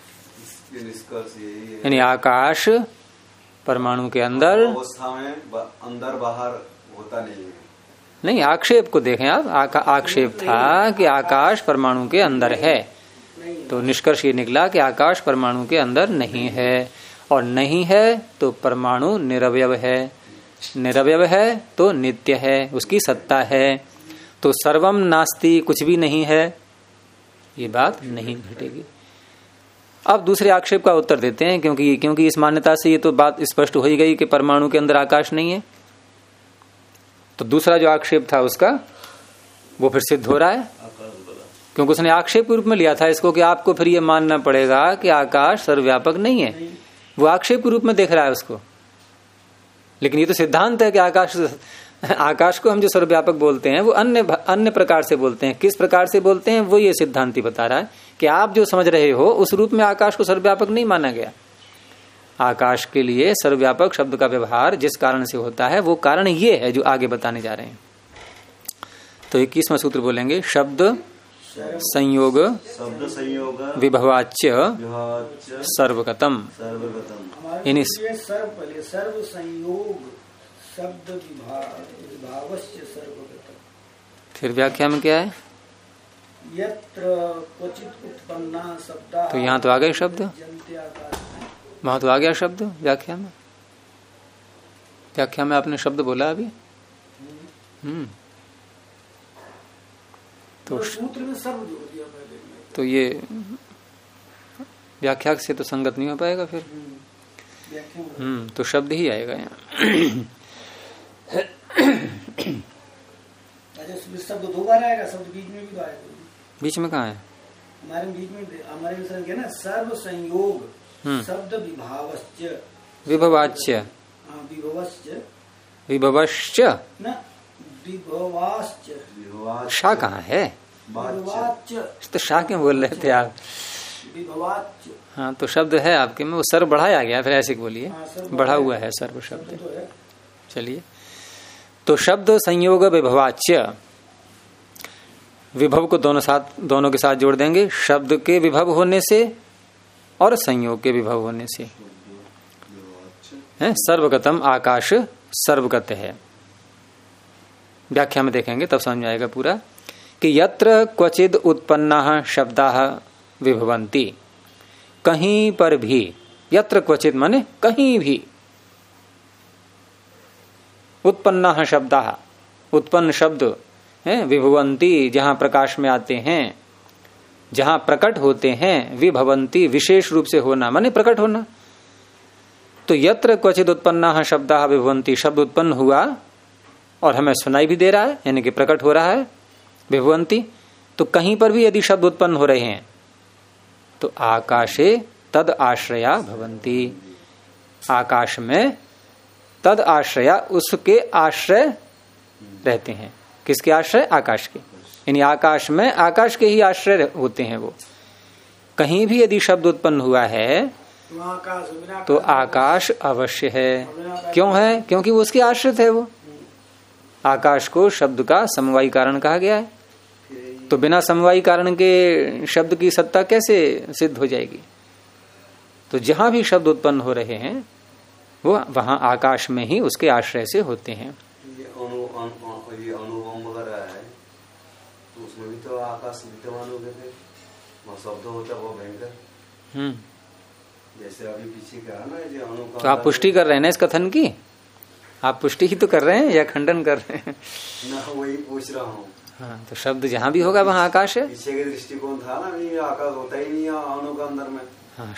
यानी आकाश परमाणु के अंदर अवस्था में अंदर बाहर होता नहीं है। नहीं, आक्षेप को देखें आप, आक्षेप था कि आकाश परमाणु के अंदर है, तो निष्कर्ष ये निकला कि आकाश परमाणु के अंदर नहीं है। और नहीं है तो परमाणु निरवयव है, निरवयव है तो नित्य है, उसकी सत्ता है। तो सर्वम नास्ति, कुछ भी नहीं है, ये बात नहीं घटेगी। अब दूसरे आक्षेप का उत्तर देते हैं, क्योंकि इस मान्यता से ये तो बात स्पष्ट हो ही गई कि परमाणु के अंदर आकाश नहीं है। तो दूसरा जो आक्षेप था उसका वो फिर सिद्ध हो रहा है, क्योंकि उसने आक्षेप के रूप में लिया था इसको कि आपको फिर ये मानना पड़ेगा कि आकाश सर्वव्यापक नहीं है। वो आक्षेप के रूप में देख रहा है उसको, लेकिन ये तो सिद्धांत है कि आकाश को हम जो सर्वव्यापक बोलते हैं वो अन्य प्रकार से बोलते हैं। किस प्रकार से बोलते हैं वो ये सिद्धांति बता रहा है कि आप जो समझ रहे हो उस रूप में आकाश को सर्वव्यापक नहीं माना गया। आकाश के लिए सर्वव्यापक शब्द का व्यवहार जिस कारण से होता है वो कारण ये है जो आगे बताने जा रहे हैं। तो 21वां सूत्र बोलेंगे, शब्द संयोग विभवाच्य सर्वगतम। सर्व संयोग शब्द विभावस्य सर्वगतम। फिर व्याख्या में क्या है? यत्र क्वचित उत्पन्ना शब्दा। तो यहाँ तो आ गए शब्द, वहां तो आ गया शब्द व्याख्या में। व्याख्या में आपने शब्द बोला अभी। तो सूत्र में सर्व जोड़ दिया पहले। तो ये व्याख्या से तो संगत नहीं हो पाएगा फिर। तो शब्द ही आएगा यहाँ। शब्द दो बार आएगा, शब्द बीच में भी तो आएगा। बीच में कहाँ है? हमारे बीच में हमारे विषय ना सर्व संयोग शब्द विभावश्च विभवाच्य विभवश्च न विभवाश्च। शाह कहाँ है? तो शाह क्यों बोल रहे थे आप? विभवाच्य। हाँ तो शब्द है आपके में, वो सर्व बढ़ाया गया, फिर ऐसे बोलिए। बढ़ा हुआ है सर्व शब्द। चलिए, तो शब्द संयोग विभवाच्य, विभव को दोनों के साथ जोड़ देंगे, शब्द के विभव होने से और संयोग के विभव होने से है। सर्वगतम, आकाश सर्वगत है। व्याख्या में देखेंगे तब समझ में आएगा पूरा कि यत्र क्वचिद उत्पन्ना शब्दाः विभवन्ति, कहीं पर भी, यत्र क्वचित माने कहीं भी, उत्पन्ना शब्दाः, उत्पन्न शब्द है, विभवंती जहां प्रकाश में आते हैं, जहां प्रकट होते हैं, विभवंती विशेष रूप से होना माने प्रकट होना। तो यत्र क्वचित उत्पन्ना शब्दाः विभवंती, शब्द उत्पन्न हुआ और हमें सुनाई भी दे रहा है, यानी कि प्रकट हो रहा है, विभवंती। तो कहीं पर भी यदि शब्द उत्पन्न हो रहे हैं तो आकाशे तद आश्रया भवंती, आकाश में तद आश्रया, उसके आश्रय रहते हैं। किसके आश्रय? आकाश के। यानी आकाश में आकाश के ही आश्रय होते हैं वो। कहीं भी यदि शब्द उत्पन्न हुआ है तो आकाश अवश्य है। क्यों है? क्योंकि वो उसके आश्रित है। वो आकाश को शब्द का समवायी कारण कहा गया है, तो बिना समवायी कारण के शब्द की सत्ता कैसे सिद्ध हो जाएगी? तो जहां भी शब्द उत्पन्न हो रहे हैं वो वहां आकाश में ही उसके आश्रय से होते हैं। ये अनुबंध वगैरह है तो उसमें भी तो आकाश विद्यमान हो गए थे, वहाँ शब्द होता है वो भयंकर। जैसे अभी पीछे कहा ना जो अणु, तो आप पुष्टि कर रहे हैं ना इस कथन की? आप पुष्टि ही तो कर रहे हैं या खंडन कर रहे हैं? ना वही पूछ रहा हूँ। हाँ, तो शब्द जहां भी होगा वहां आकाश है। पीछे के दृष्टिकोण था ना, ये आकाश होता ही नहीं है अणु के अंदर में।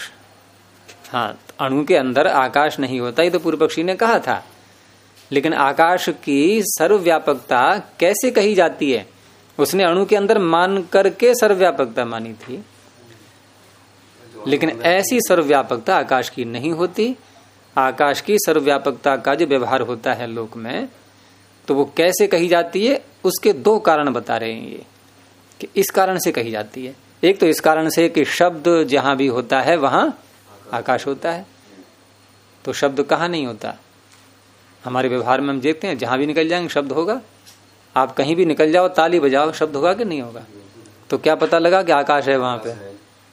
हाँ, अणु के अंदर आकाश नहीं होता, ये तो पूर्व पक्षी ने कहा था। लेकिन आकाश की सर्वव्यापकता कैसे कही जाती है? उसने अणु के अंदर मान करके सर्वव्यापकता मानी थी, लेकिन ऐसी सर्वव्यापकता आकाश की नहीं होती। आकाश की सर्वव्यापकता का जो व्यवहार होता है लोक में, तो वो कैसे कही जाती है? उसके दो कारण बता रहे हैं ये कि इस कारण से कही जाती है। एक तो इस कारण से कि शब्द जहां भी होता है वहां आकाश होता है। तो शब्द कहाँ नहीं होता? हमारे व्यवहार में हम देखते हैं जहां भी निकल जाएंगे शब्द होगा। आप कहीं भी निकल जाओ, ताली बजाओ, शब्द होगा कि नहीं होगा? तो क्या पता लगा कि आकाश है वहां पे?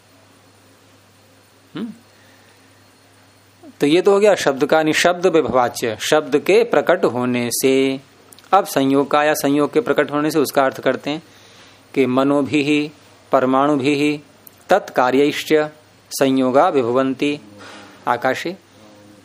तो ये तो हो गया शब्द का, निशब्द विभवाच्य, शब्द के प्रकट होने से। अब संयोग का या संयोग के प्रकट होने से उसका अर्थ करते हैं कि मनो भी ही परमाणु भी ही तत्कार्यश्च संयोगा विभवंती आकाशे,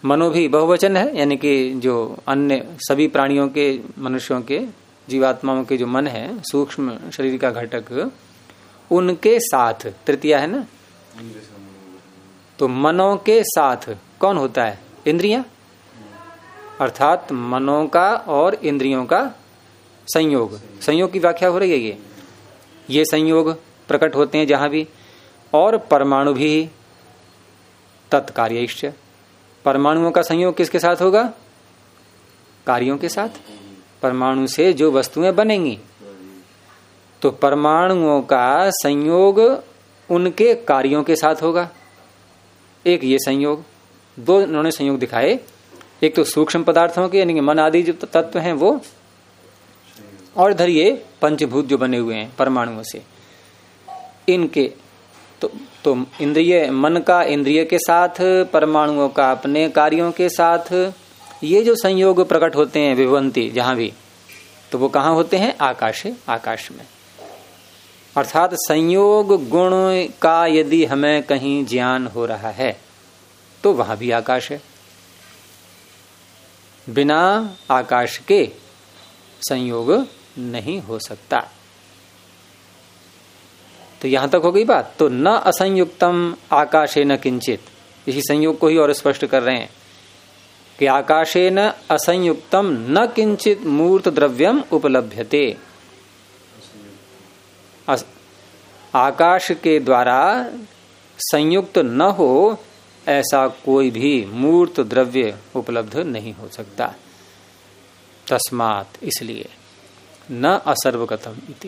मनो भी बहुवचन है, यानी कि जो अन्य सभी प्राणियों के, मनुष्यों के, जीवात्माओं के जो मन है, सूक्ष्म शरीर का घटक, उनके साथ, तृतीया है ना, तो मनों के साथ कौन होता है? इंद्रियां, अर्थात मनों का और इंद्रियों का संयोग। संयोग की व्याख्या हो रही है ये संयोग प्रकट होते हैं जहां भी। और परमाणु भी तत्कार्यश्च, परमाणुओं का संयोग किसके साथ होगा? कार्यों के साथ। परमाणु से जो वस्तुएं बनेंगी, तो परमाणुओं का संयोग उनके कार्यों के साथ होगा। एक ये संयोग, दो उन्होंने संयोग दिखाए, एक तो सूक्ष्म पदार्थों के यानी कि मन आदि जो तत्व हैं वो, और इधर ये पंचभूत जो बने हुए हैं परमाणुओं से, इनके तो इंद्रिय, मन का इंद्रिय के साथ, परमाणुओं का अपने कार्यों के साथ, ये जो संयोग प्रकट होते हैं विभवंती जहां भी, तो वो कहाँ होते हैं? आकाशे, आकाश में। अर्थात संयोग गुण का यदि हमें कहीं ज्ञान हो रहा है तो वहां भी आकाश है। बिना आकाश के संयोग नहीं हो सकता। तो यहां तक हो गई बात। तो न असंयुक्तम आकाशे न किंचित, इसी संयोग को ही और स्पष्ट कर रहे हैं कि आकाशे न असंयुक्तम न किंचित मूर्त द्रव्यम उपलभ्यते। आकाश के द्वारा संयुक्त न हो ऐसा कोई भी मूर्त द्रव्य उपलब्ध नहीं हो सकता। तस्मात्, इसलिए, न असर्वगतम इति,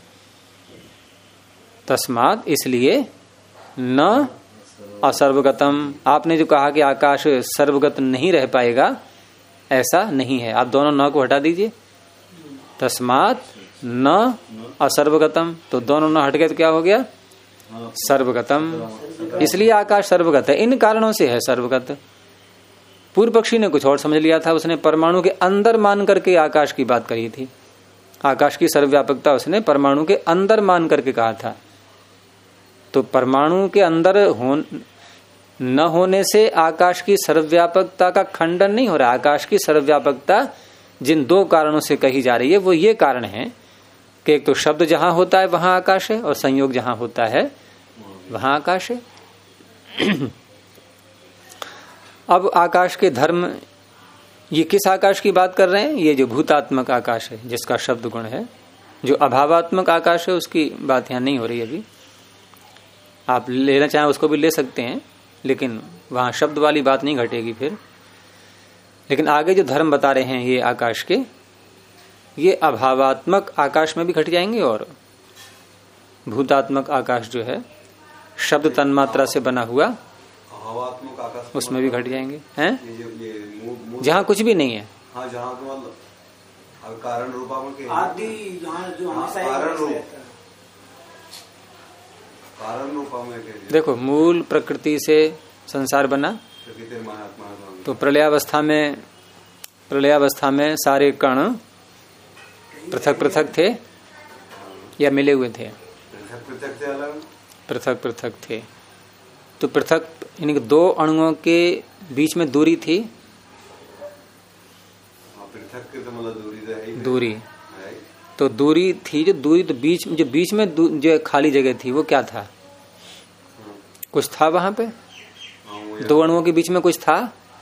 तस्मात् इसलिए, न असर्वगतम। आपने जो कहा कि आकाश सर्वगत नहीं रह पाएगा, ऐसा नहीं है। आप दोनों न को हटा दीजिए। तस्मात् न असर्वगतम, तो दोनों न हट गए तो क्या हो गया? सर्वगतम। इसलिए आकाश सर्वगत है, इन कारणों से है सर्वगत। पूर्व पक्षी ने कुछ और समझ लिया था, उसने परमाणु के अंदर मान करके आकाश की बात करी थी। आकाश की सर्वव्यापकता उसने परमाणु के अंदर मान करके कहा था। तो परमाणु के अंदर न होने से आकाश की सर्वव्यापकता का खंडन नहीं हो रहा। आकाश की सर्वव्यापकता जिन दो कारणों से कही जा रही है वो ये कारण है कि एक तो शब्द जहां होता है वहां आकाश है, और संयोग जहां होता है वहां आकाश है। अब आकाश के धर्म, ये किस आकाश की बात कर रहे हैं? ये जो भूतात्मक आकाश है, जिसका शब्द गुण है। जो अभावात्मक आकाश है उसकी बात यहां नहीं हो रही अभी। आप लेना चाहें उसको भी ले सकते हैं, लेकिन वहां शब्द वाली बात नहीं घटेगी फिर। लेकिन आगे जो धर्म बता रहे हैं ये आकाश के, ये अभावात्मक आकाश में भी घट जाएंगे, और भूतात्मक आकाश जो है शब्द तन्मात्रा से बना हुआ अभावात्मक आकाश उसमें भी घट जाएंगे। हैं जहाँ कुछ भी नहीं है। हाँ, जहाँ कारण रूपात्मक आदि, यहाँ जो कारण रूपात्मक। देखो, मूल प्रकृति से संसार बना, तो प्रलयावस्था में सारे कण पृथक पृथक थे या मिले हुए थे? पृथक पृथक थे। तो पृथक यानी कि दो अणुओं के बीच में दूरी थी। पृथक के तो मतलब दूरी तो दूरी थी, जो दूरी तो बीच में जो खाली जगह थी वो क्या था? कुछ था वहां पे? दो अणुओं के बीच में कुछ था?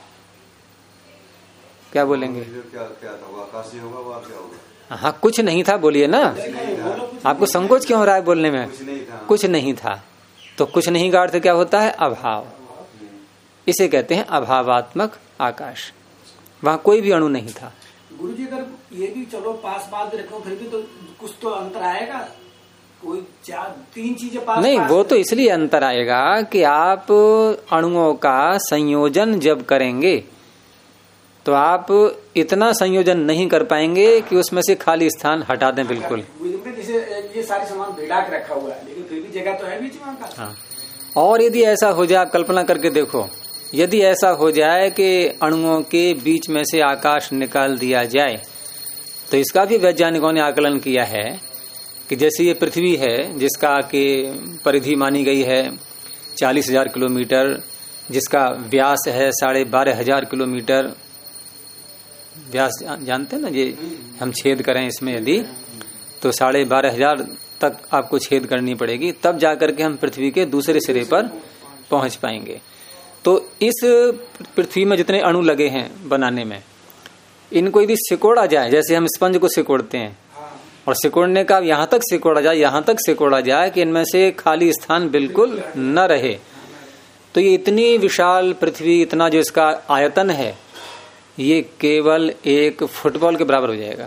क्या बोलेंगे? क्या था? आकाश ही होगा, वो क्या होगा? हाँ, कुछ नहीं था, बोलिए ना। आपको संकोच क्यों हो रहा है बोलने में? कुछ नहीं था। तो कुछ नहीं का अर्थ क्या होता है? अभाव। इसे कहते हैं अभावात्मक आकाश। वहां कोई भी अणु नहीं था। गुरु जी, अगर ये भी चलो पास पास रखो, फिर भी तो कुछ तो अंतर आएगा। कोई तीन चीजें पास नहीं, पास वो तो इसलिए अंतर आएगा कि आप अणुओं का संयोजन जब करेंगे तो आप इतना संयोजन नहीं कर पाएंगे कि उसमें से खाली स्थान हटा दें बिल्कुल। जैसे ये सारे सामान भिड़ा के रखा हुआ है, लेकिन फिर भी जगह तो है बीच में आकाश। हाँ, और यदि ऐसा हो जाए, आप कल्पना करके देखो, यदि ऐसा हो जाए कि अणुओं के बीच में से आकाश निकाल दिया जाए, तो इसका भी वैज्ञानिकों ने आकलन किया है कि जैसे ये पृथ्वी है जिसका कि परिधि मानी गई है 40,000 किलोमीटर, जिसका व्यास है 12,500 किलोमीटर व्यास, जानते हैं ना, ये हम छेद करें इसमें यदि तो 12,500 तक आपको छेद करनी पड़ेगी, तब जाकर के हम पृथ्वी के दूसरे सिरे पर पहुंच पाएंगे। तो इस पृथ्वी में जितने अणु लगे हैं बनाने में, इनको यदि सिकोड़ा जाए, जैसे हम स्पंज को सिकोड़ते हैं, और सिकोड़ने का यहां तक सिकोड़ा जाए, यहां तक सिकोड़ा जाए कि इनमें से खाली स्थान बिल्कुल न रहे, तो ये इतनी विशाल पृथ्वी, इतना जो इसका आयतन है, ये केवल एक फुटबॉल के बराबर हो जाएगा,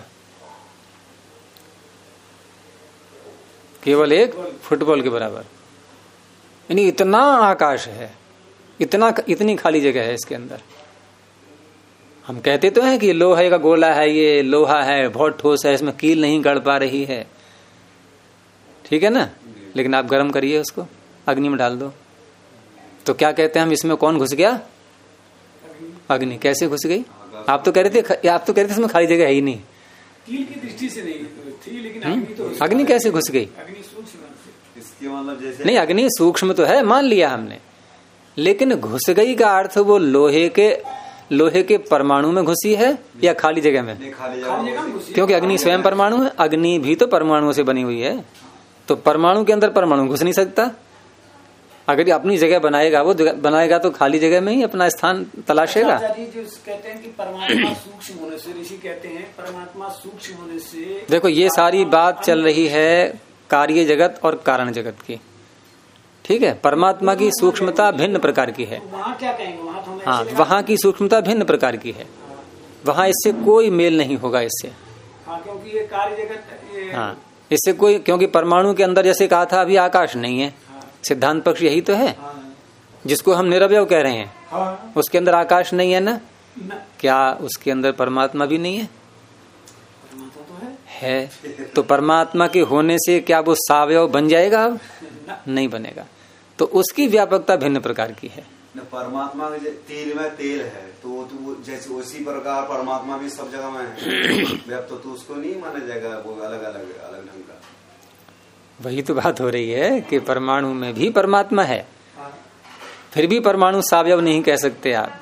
केवल एक फुटबॉल के बराबर। यानी इतना आकाश है, इतनी खाली जगह है इसके अंदर। हम कहते तो हैं कि लोहे का गोला है, ये लोहा है, बहुत ठोस है, इसमें कील नहीं गड़ पा रही है, ठीक है ना, लेकिन आप गर्म करिए उसको, अग्नि में डाल दो, तो क्या कहते हैं हम, इसमें कौन घुस गया? अग्नि। कैसे घुस गई? आप तो कह रहे थे इसमें खाली जगह है ही नहीं, कील की दृष्टि से नहीं थी, लेकिन अग्नि कैसे घुस गई? अग्नि सूक्ष्म, इसके मतलब जैसे नहीं, अग्नि सूक्ष्म तो है, मान लिया हमने, लेकिन घुस गई का अर्थ वो लोहे के परमाणु में घुसी है या खाली जगह में? खाली जगह, क्योंकि अग्नि स्वयं परमाणु है, अग्नि भी तो परमाणुओं से बनी हुई है, तो परमाणु के अंदर परमाणु घुस नहीं सकता। अगर अपनी जगह बनाएगा, वो बनाएगा तो खाली जगह में ही अपना स्थान तलाशेगा। जो कहते हैं कि परमात्मा सूक्ष्म होने से, ऋषि कहते हैं परमात्मा सूक्ष्म होने से, देखो ये सारी बात चल रही है कार्य जगत और कारण जगत की, ठीक है। परमात्मा की सूक्ष्मता भिन्न प्रकार की है, वहाँ क्या कहेंगे, वहाँ तो हाँ, वहाँ की सूक्ष्मता भिन्न प्रकार की है, वहाँ इससे कोई मेल नहीं होगा इससे, हाँ, क्योंकि ये कार्य जगत, हाँ, इससे कोई, क्योंकि परमाणु के अंदर जैसे कहा था अभी आकाश नहीं है, सिद्धांत पक्ष यही तो है, जिसको हम निरवयव कह रहे हैं, उसके अंदर आकाश नहीं है ना, क्या उसके अंदर परमात्मा भी नहीं है? है। तो परमात्मा के होने से क्या वो सावयव बन जाएगा? अब नहीं बनेगा, तो उसकी व्यापकता भिन्न प्रकार की है। परमात्मा तेल में तेल है, तो जैसे उसी प्रकार परमात्मा भी सब जगह में है, तो उसको नहीं माना जाएगा, वो अलग ढंग का। वही तो बात हो रही है कि परमाणु में भी परमात्मा है, फिर भी परमाणु सावयव नहीं कह सकते आप।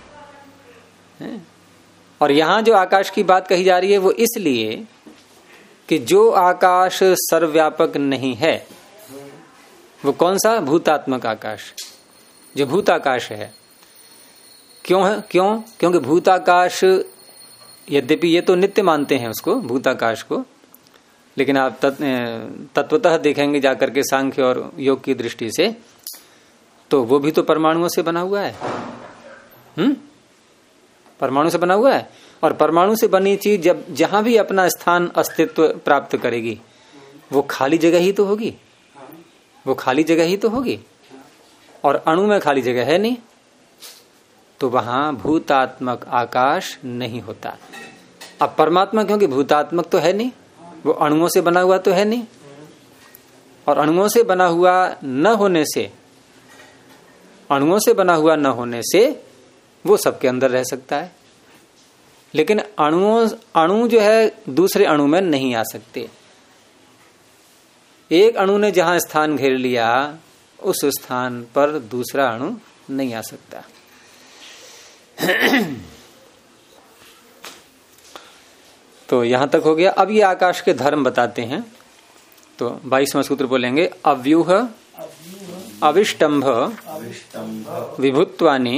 और यहाँ जो आकाश की बात कही जा रही है वो इसलिए कि जो आकाश सर्वव्यापक नहीं है, वो कौन सा? भूतात्मक आकाश, जो भूताकाश है। क्यों है? क्योंकि भूताकाश, यद्यपि ये तो नित्य मानते हैं उसको, भूताकाश को, लेकिन आप तत्वतः देखेंगे जाकर के सांख्य और योग की दृष्टि से, तो वो भी तो परमाणुओं से बना हुआ है। परमाणु से बना हुआ है, और परमाणु से बनी चीज जब जहां भी अपना स्थान अस्तित्व प्राप्त करेगी, वो खाली जगह ही तो होगी, वो खाली जगह ही तो होगी, और अणु में खाली जगह है नहीं, तो वहां भूतात्मक आकाश नहीं होता। अब परमात्मा क्योंकि भूतात्मक तो है नहीं, वो अणुओं से बना हुआ तो है नहीं, और अणुओं से बना हुआ न होने से, अणुओं से बना हुआ न होने से वो सबके अंदर रह सकता है, लेकिन अणु जो है दूसरे अणु में नहीं आ सकते। एक अणु ने जहां स्थान घेर लिया, उस स्थान पर दूसरा अणु नहीं आ सकता। तो यहां तक हो गया। अब ये आकाश के धर्म बताते हैं, तो 22वां सूत्र बोलेंगे, अव्यूह अविष्टंभ विभुत्वानि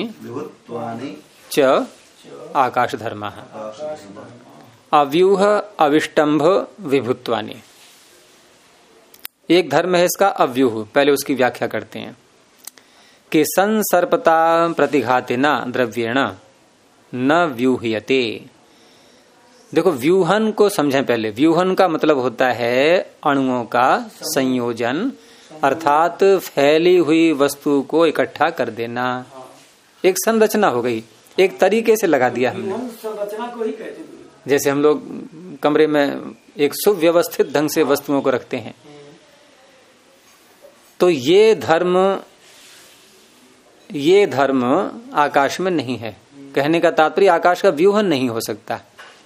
च आकाश धर्म। अव्यूह अविष्टंभ विभुत्वानि, एक धर्म है इसका अव्यूह। पहले उसकी व्याख्या करते हैं कि संसर्पता प्रतिघातेना द्रव्येण न व्यूह्यते। देखो व्यूहन को समझें पहले। व्यूहन का मतलब होता है अणुओं का संयोजन, अर्थात फैली हुई वस्तु को इकट्ठा कर देना। एक संरचना हो गई, एक तरीके से लगा दिया हमने। संरचना को ही कहते हैं। जैसे हम लोग कमरे में एक सुव्यवस्थित ढंग से वस्तुओं को रखते हैं, तो ये धर्म आकाश में नहीं है। कहने का तात्पर्य आकाश का व्यूहन नहीं हो सकता।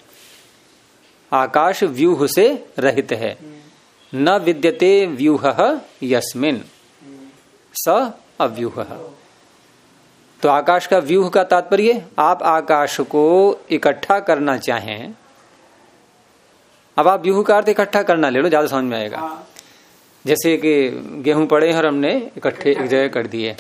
आकाश व्यूह से रहित है। न विद्यते व्यूह यस्मिन स अव्यूह। तो आकाश का व्यूह का तात्पर्य, आप आकाश को इकट्ठा करना चाहें। अब आप व्यूह का अर्थ इकट्ठा करना ले लो, ज्यादा समझ में आएगा। जैसे कि गेहूं पड़े हैं और हमने इकट्ठे एक जगह कर दिए,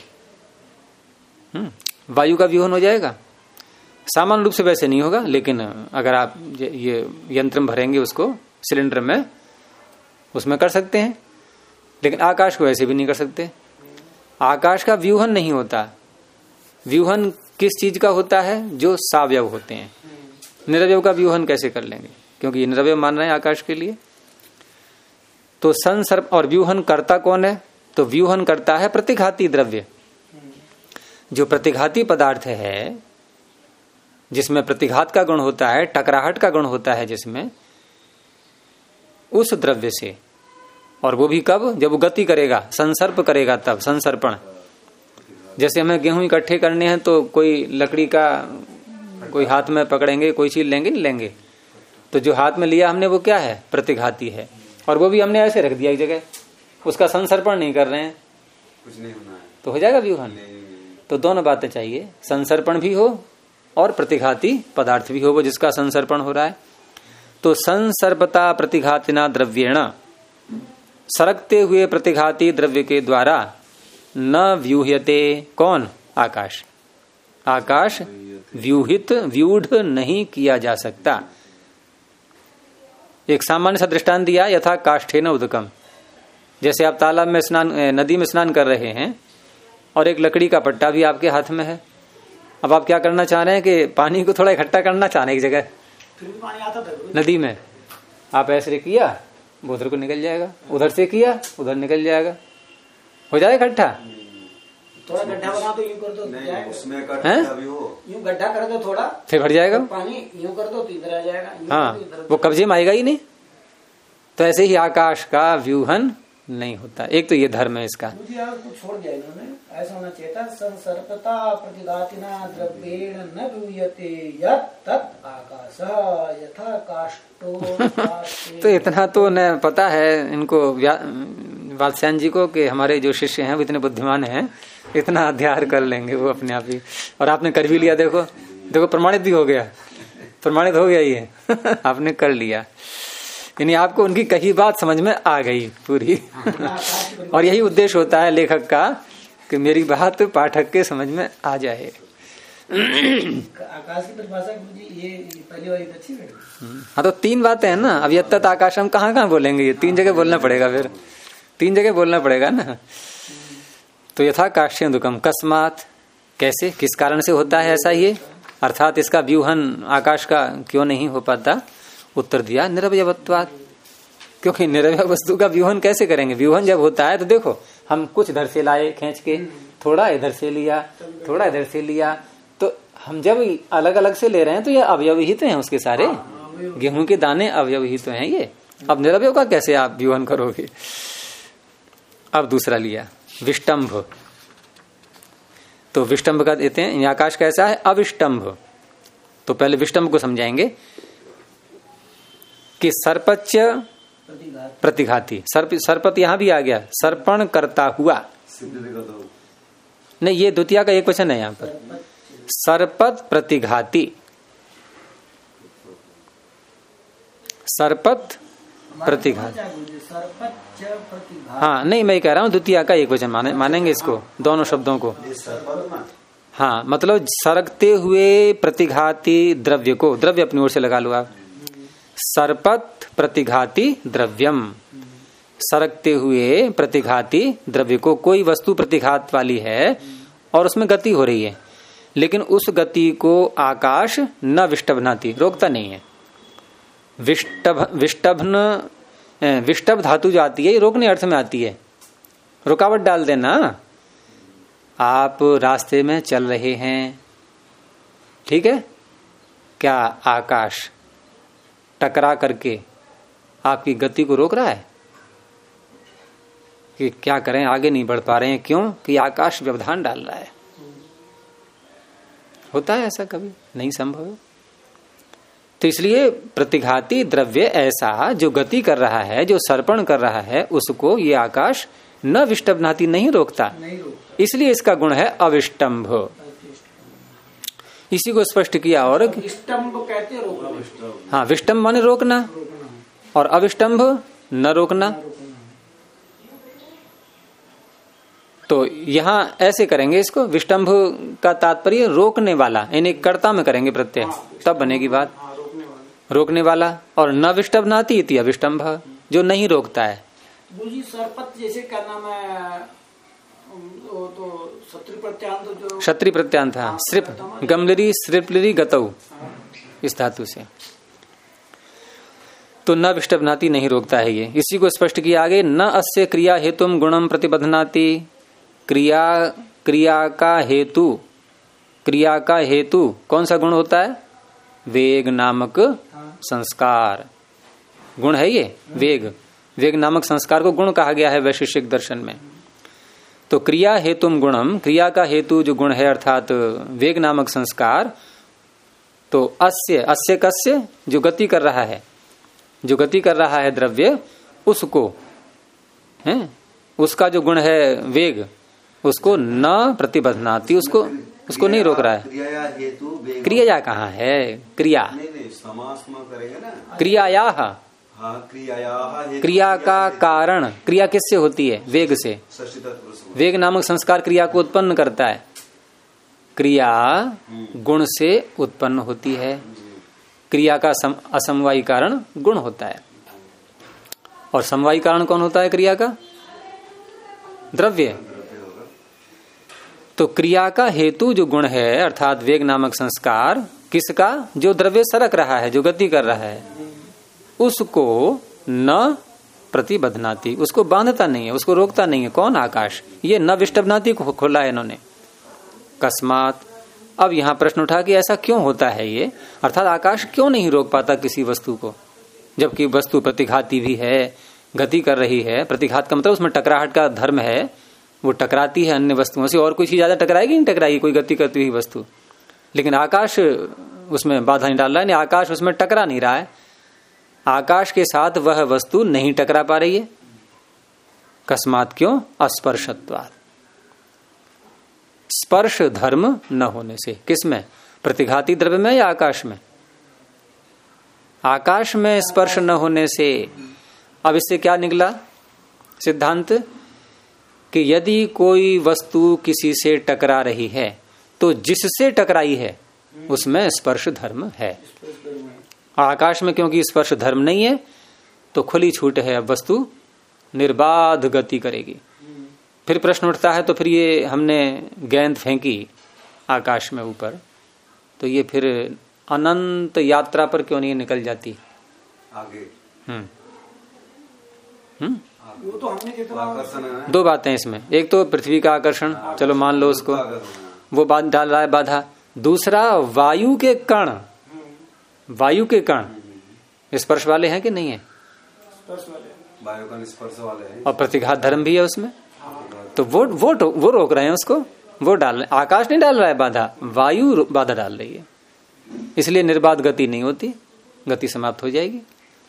वायु का व्यूहन हो जाएगा। सामान्य रूप से वैसे नहीं होगा, लेकिन अगर आप ये यंत्र में भरेंगे उसको सिलेंडर में, उसमें कर सकते हैं। लेकिन आकाश को ऐसे भी नहीं कर सकते। आकाश का व्यूहन नहीं होता। व्यूहन किस चीज का होता है? जो सावयव होते हैं। निरवयव का व्यूहन कैसे कर लेंगे? क्योंकि ये निरवयव मान रहे हैं आकाश के लिए। तो संसर्प और व्यूहन करता कौन है? तो व्यूहन करता है प्रतिघाती द्रव्य। जो प्रतिघाती पदार्थ है, जिसमें प्रतिघात का गुण होता है, टकराहट का गुण होता है जिसमें, उस द्रव्य से। और वो भी कब? जब वो गति करेगा, संसर्प करेगा, तब संसर्पण। जैसे हमें गेहूं इकट्ठे करने हैं तो कोई लकड़ी का कोई हाथ में पकड़ेंगे, कोई चीज लेंगे नहीं लेंगे, तो जो हाथ में लिया हमने वो क्या है? प्रतिघाती है। और वो भी हमने ऐसे रख दिया एक जगह, उसका संसर्पण नहीं कर रहे हैं, कुछ नहीं होना है, तो हो जाएगा व्यूहन। तो दोनों बातें चाहिए, संसर्पण भी हो और प्रतिघाती पदार्थ भी हो, वो जिसका संसर्पण हो रहा है। तो संसर्पता प्रतिघातिना द्रव्येण, सरकते हुए प्रतिघाती द्रव्य के द्वारा न व्यूह्यते। कौन? आकाश। आकाश व्यूहित, व्यूढ़ नहीं किया जा सकता। एक सामान्य सा दृष्टांत दिया, यथा काष्ठेन उदकम। जैसे आप तालाब में स्नान, नदी में स्नान कर रहे हैं और एक लकड़ी का पट्टा भी आपके हाथ में है। अब आप क्या करना चाह रहे हैं कि पानी को थोड़ा इकट्ठा करना चाह रहे हैं एक जगह, फिर भी पानी आता था नदी में। आप ऐसे किया, वो उधर को निकल जाएगा, उधर से किया, उधर निकल जाएगा, हो जाएगा इकट्ठा। थोड़ा गड्ढा बना तो यूं कर दो, नहीं उसमें गड्ढा भी हो, यूं गड्ढा कर दो थोड़ा, फिर भर जाएगा पानी। यूं कर दो तो इधर आ जाएगा। हाँ, वो कब्जे में आएगा ही नहीं। तो ऐसे ही आकाश का व्यूहन नहीं होता। एक तो ये धर्म है इसका। मुझे यार कुछ छोड़ दिया इन्होंने, ऐसा होना चाहिए था, संसर्पता प्रतिघातिना द्रव्येण न व्यूयते यत् तत् आकाशः यथा काष्ठो। तो इतना तो न पता है इनको वात्स्यायन जी को कि हमारे जो शिष्य हैं वो इतने बुद्धिमान हैं, इतना अध्ययन कर लेंगे वो अपने आप ही। और आपने कर भी लिया, देखो देखो प्रमाणित भी हो गया, प्रमाणित हो गया ये आपने कर लिया। यानी आपको उनकी कही बात समझ में आ गई पूरी। और यही उद्देश्य होता है लेखक का कि मेरी बात पाठक के समझ में आ जाए। आकाश की परिभाषा ये पहली वाली अच्छी लगी। हाँ, तो तीन बातें हैं ना। अब यत्तत आकाशम कहाँ बोलेंगे? ये तीन जगह बोलना पड़ेगा, फिर तीन जगह बोलना पड़ेगा ना। तो यथा काष्ठेन दुकम, कस्मात, कैसे, किस कारण से होता है ऐसा ये, अर्थात इसका व्यूहन आकाश का क्यों नहीं हो पाता? उत्तर दिया निरवयवत्वात्। क्योंकि निरवय वस्तु का व्यूहन कैसे करेंगे? व्यूहन जब होता है तो देखो, हम कुछ इधर से लाए खींच के, थोड़ा इधर से लिया, थोड़ा इधर से लिया, तो हम जब अलग अलग से ले रहे हैं तो ये अवयव ही तो हैं उसके सारे। गेहूं के दाने अवयव ही तो हैं ये। अब निरवय का कैसे आप व्यूहन करोगे? अब दूसरा लिया विष्टम्भ। तो विष्टम्भ का देते हैं, आकाश कैसा है? अविष्टम्भ। तो पहले विष्टम्भ को समझाएंगे कि सर्पच प्रतिघाती। सर्पत यहां भी आ गया, सर्पण करता हुआ। नहीं, ये द्वितीय का एक वचन है यहां पर, सर्पत प्रतिघाती। सर्पत प्रतिघाती, हाँ नहीं, मैं कह रहा हूं द्वितीय का एक वचन मानेंगे इसको, दोनों शब्दों को। हाँ, मतलब सरकते हुए प्रतिघाती द्रव्य को, द्रव्य अपनी ओर से लगा लो आप, सर्पत प्रतिघाती द्रव्यम। सरकते हुए प्रतिघाती द्रव्य को, कोई वस्तु प्रतिघात वाली है और उसमें गति हो रही है, लेकिन उस गति को आकाश न विष्टभनाती, रोकता नहीं है। विष्टभ धातु जो आती है ये रोकने अर्थ में आती है, रुकावट डाल देना। आप रास्ते में चल रहे हैं, ठीक है, क्या आकाश टकरा करके आपकी गति को रोक रहा है? कि क्या करें, आगे नहीं बढ़ पा रहे हैं, क्यों? कि आकाश व्यवधान डाल रहा है। होता है ऐसा कभी? नहीं संभव है। तो इसलिए प्रतिघाती द्रव्य ऐसा जो गति कर रहा है, जो सर्पण कर रहा है, उसको ये आकाश न विष्टभनाति नहीं रोकता, इसलिए इसका गुण है अविष्टम्भ। इसी को स्पष्ट किया। और विष्टम्भ कहते हैं रोकना। हाँ, विष्टम्भ माने रोकना, और अविष्टम्भ न रोकना। तो यहाँ ऐसे करेंगे इसको, विष्टम्भ का तात्पर्य रोकने वाला, यानी कर्ता में करेंगे प्रत्यय, तब बनेगी बात। रोकने वाला। और न विष्टम्भनाति इति अविष्टम्भ, जो नहीं रोकता है। जी सरपत जैसे क्या नाम है, वो तो क्षत्रि प्रत्यांत, जो क्षत्रि प्रत्यांत, हाँ, सृप गमलरी सृपलरी गतौ, इस धातु से। तो न विष्टम्भनाति नहीं रोकता है ये। इसी को स्पष्ट किया आगे, न अस्य क्रिया हेतुम गुणम प्रतिबध्नाति। क्रिया का हेतु कौन सा गुण होता है? वेग नामक संस्कार गुण है ये। वेग नामक संस्कार को गुण कहा गया है वैशेषिक दर्शन में। तो क्रिया हेतुम गुणम, क्रिया का हेतु जो गुण है अर्थात वेग नामक संस्कार, तो अस्य कस्य, जो गति कर रहा है, जो गति कर रहा है द्रव्य, उसको है, उसका जो गुण है वेग, उसको न प्रतिबध्नाति, उसको नहीं रोक रहा है। क्रिया हेतु क्रिया कहाँ है? क्रिया समास में करेंगे ना, क्रियाया। हाँ, क्रिया का कारण, क्रिया किससे होती है? वेग से। वेग नामक संस्कार क्रिया को उत्पन्न करता है। क्रिया गुण से उत्पन्न होती है। क्रिया का असमवायी कारण गुण होता है। और समवायी कारण कौन होता है क्रिया का? द्रव्य। तो क्रिया का हेतु जो गुण है अर्थात वेग नामक संस्कार, किसका? जो द्रव्य सरक रहा है, जो गति कर रहा है, उसको न प्रतिबध्नाति, उसको बांधता नहीं है, उसको रोकता नहीं है। कौन? आकाश। ये न विष्टम्भनाति को खोला है इन्होंने। कस्मात, अब यहां प्रश्न उठा कि ऐसा क्यों होता है ये, अर्थात आकाश क्यों नहीं रोक पाता किसी वस्तु को, जबकि वस्तु प्रतिघाती भी है, गति कर रही है। प्रतिघात का मतलब उसमें टकराहट का धर्म है, वो टकराती है अन्य वस्तुओं से। और कोई चीज ज्यादा टकराएगी नहीं टकराएगी कोई गति करती हुई वस्तु, लेकिन आकाश उसमें बाधा नहीं डाल रहा है, आकाश उसमें टकरा नहीं रहा है। आकाश के साथ वह वस्तु नहीं टकरा पा रही है। कस्मात, क्यों? अस्पर्शत्वात्, स्पर्श धर्म न होने से। किसमें? प्रतिघाती द्रव्य में या आकाश में? आकाश में स्पर्श न होने से। अब इससे क्या निकला सिद्धांत? कि यदि कोई वस्तु किसी से टकरा रही है तो जिससे टकराई है उसमें स्पर्श धर्म है। आकाश में क्योंकि स्पर्श धर्म नहीं है तो खुली छूट है, अब वस्तु निर्बाध गति करेगी। फिर प्रश्न उठता है, तो फिर ये हमने गेंद फेंकी आकाश में ऊपर, तो ये फिर अनंत यात्रा पर क्यों नहीं निकल जाती आगे? वो तो हमने जितना आकर्षण है। दो बातें इसमें, एक तो पृथ्वी का आकर्षण, चलो मान लो उसको, वो बात डाल रहा है बाधा। दूसरा वायु के कण, वायु के कण स्पर्श वाले हैं कि नहीं है? स्पर्श वाले, वायु का स्पर्श वाले हैं, और प्रतिघात धर्म भी है उसमें। तो वो रोक रहे हैं उसको, वो डाल रहे, आकाश नहीं डाल रहा है बाधा, वायु बाधा डाल रही है। इसलिए निर्बाध गति नहीं होती, गति समाप्त हो जाएगी।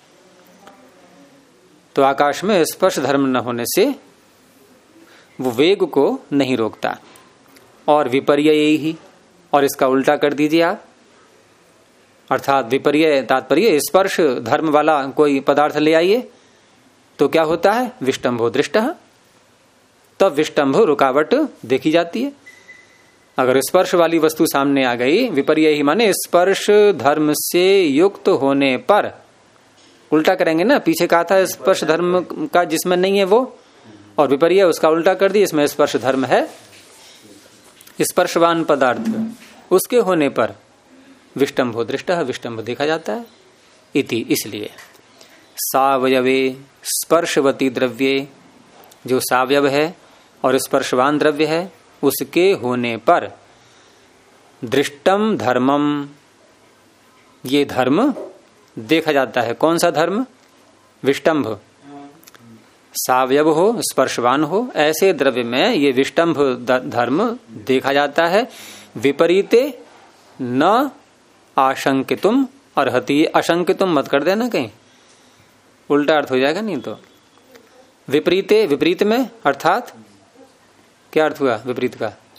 तो आकाश में स्पर्श धर्म न होने से वो वेग को नहीं रोकता। और विपर्य ही, और इसका उल्टा कर दीजिए आप, अर्थात विपर्य तात्पर्य स्पर्श धर्म वाला कोई पदार्थ ले आइए तो क्या होता है? विष्टम्भो दृष्टः, तब विष्टम्भ रुकावट देखी जाती है। अगर स्पर्श वाली वस्तु सामने आ गई, विपर्य ही माने स्पर्श धर्म से युक्त होने पर, उल्टा करेंगे ना, पीछे कहा था स्पर्श धर्म का जिसमें नहीं है वो, और विपर्य उसका उल्टा कर दी, इसमें स्पर्श धर्म है, स्पर्शवान पदार्थ, उसके होने पर विष्टम्भो दृष्टः, विष्टम्भ देखा जाता है। इति, इसलिए सावयवे स्पर्शवती द्रव्ये, जो सावयव है और स्पर्शवान द्रव्य है, उसके होने पर दृष्टम धर्मम, ये धर्म देखा जाता है। कौन सा धर्म? विष्टम्भ। सावयव हो, स्पर्शवान हो, ऐसे द्रव्य में ये विष्टम्भ धर्म देखा जाता है। विपरीते न आशंकितुम अर्हति, आशंकितुम मत कर देना कहीं, उल्टा अर्थ हो जाएगा नहीं तो। विपरीते, विपरीत में, अर्थात क्या अर्थ हुआ विपरीत का?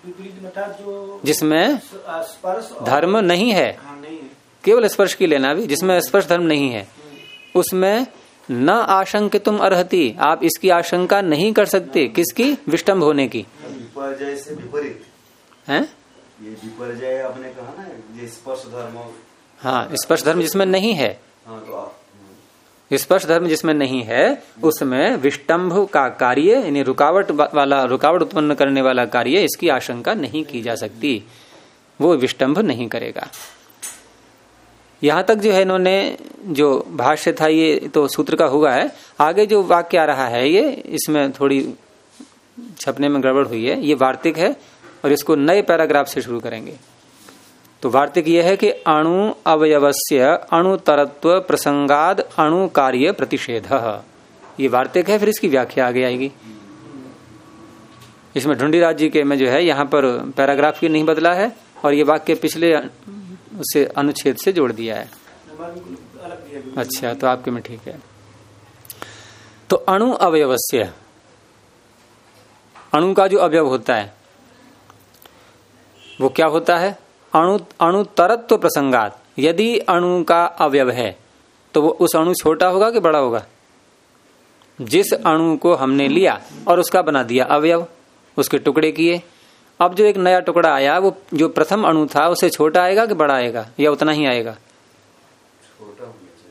विपरीत मता जो जिसमें स्पर्श धर्म नहीं है, नहीं है, केवल स्पर्श की लेना भी, जिसमें स्पर्श धर्म नहीं है उसमें न आशंकितुम अर्हति, आप इसकी आशंका नहीं कर सकते। किसकी? विष्टम्भ होने की। विपर्जय से विपरीत है ये विपर्जय आपने कहा ना, ये स्पर्श धर्म। हाँ, स्पर्श धर्म जिसमें नहीं है, हाँ, तो स्पर्श धर्म जिसमें नहीं है उसमें विष्टम्भ का कार्य यानी रुकावट उत्पन्न करने वाला कार्य, इसकी आशंका नहीं की जा सकती, वो विष्टम्भ नहीं करेगा। यहां तक जो है इन्होंने जो भाष्य था ये तो सूत्र का हुआ है। आगे जो वाक्य आ रहा है ये इसमें थोड़ी छपने में गड़बड़ हुई है, ये वार्तिक है और इसको नए पैराग्राफ से शुरू करेंगे। तो वार्तिक यह है कि अणु अवयवस्य अणुतरत्व प्रसंगाद अणु कार्य प्रतिषेध, ये वार्तिक है। फिर इसकी व्याख्या आगे आएगी। इसमें ढूंढीराज जी के में जो है यहाँ पर पैराग्राफ की नहीं बदला है और ये वाक्य पिछले उससे अनुच्छेद से जोड़ दिया है। अच्छा, तो आपके में ठीक है। तो अणु अवयवस्य, अणु का जो अवयव होता है वो क्या होता है? अणुतरत्व प्रसंगात, यदि अणु का अवयव है तो वो उस अणु छोटा होगा कि बड़ा होगा? जिस अणु को हमने लिया और उसका बना दिया अवयव, उसके टुकड़े किए, अब जो एक नया टुकड़ा आया वो जो प्रथम अणु था उससे छोटा आएगा कि बड़ा आएगा या उतना ही आएगा? छोटा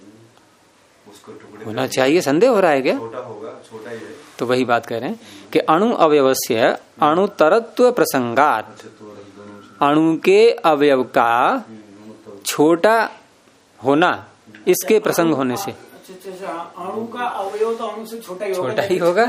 होना चाहिए। संदेह हो रहा है क्या? छोटा होगा, छोटा ही है। तो वही बात कह रहे हैं कि अणु अवयवस्य अणुतरत्व प्रसंगात, अणु के अवयव का छोटा होना, इसके प्रसंग होने से। अणु का अवयव तो अणु से छोटा ही होगा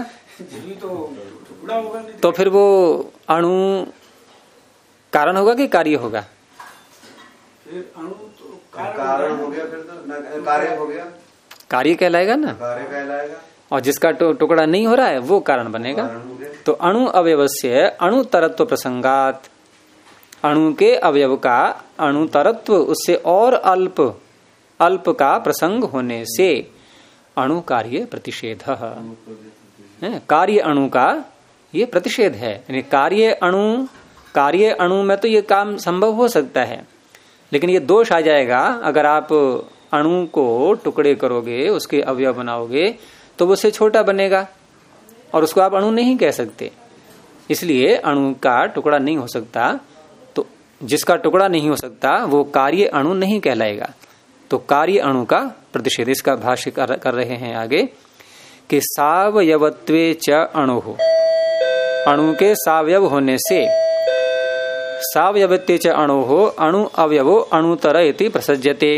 तो फिर वो अणु कारण होगा कि कार्य होगा? फिर अणु तो कारण हो गया, फिर तो कार्य हो गया, कार्य कहलाएगा ना, कार्य कहलाएगा। और जिसका टुकड़ा नहीं हो रहा है वो कारण बनेगा। तो अणु अवयवस्य अणुतरत्व प्रसंगात, अणु के अवयव का अणुतरत्व, उससे और अल्प का प्रसंग होने से अणु कार्य प्रतिषेध, कार्य अणु का ये प्रतिषेध है। यानी कार्य अणु में तो ये काम संभव हो सकता है, लेकिन ये दोष आ जाएगा अगर आप अणु को टुकड़े करोगे, उसके अवयव बनाओगे तो वो उससे छोटा बनेगा और उसको आप अणु नहीं कह सकते। इसलिए अणु का टुकड़ा नहीं हो सकता, तो जिसका टुकड़ा नहीं हो सकता वो कार्य अणु नहीं कहलाएगा। तो कार्य अणु का प्रतिषेध, इसका भाष्य कर रहे हैं आगे कि सावयवत्वे च अणु हो, अणु के सावयव होने से, सावयवत्वे च अणु हो अणु अवयवो अणुतर इति प्रसज्यते।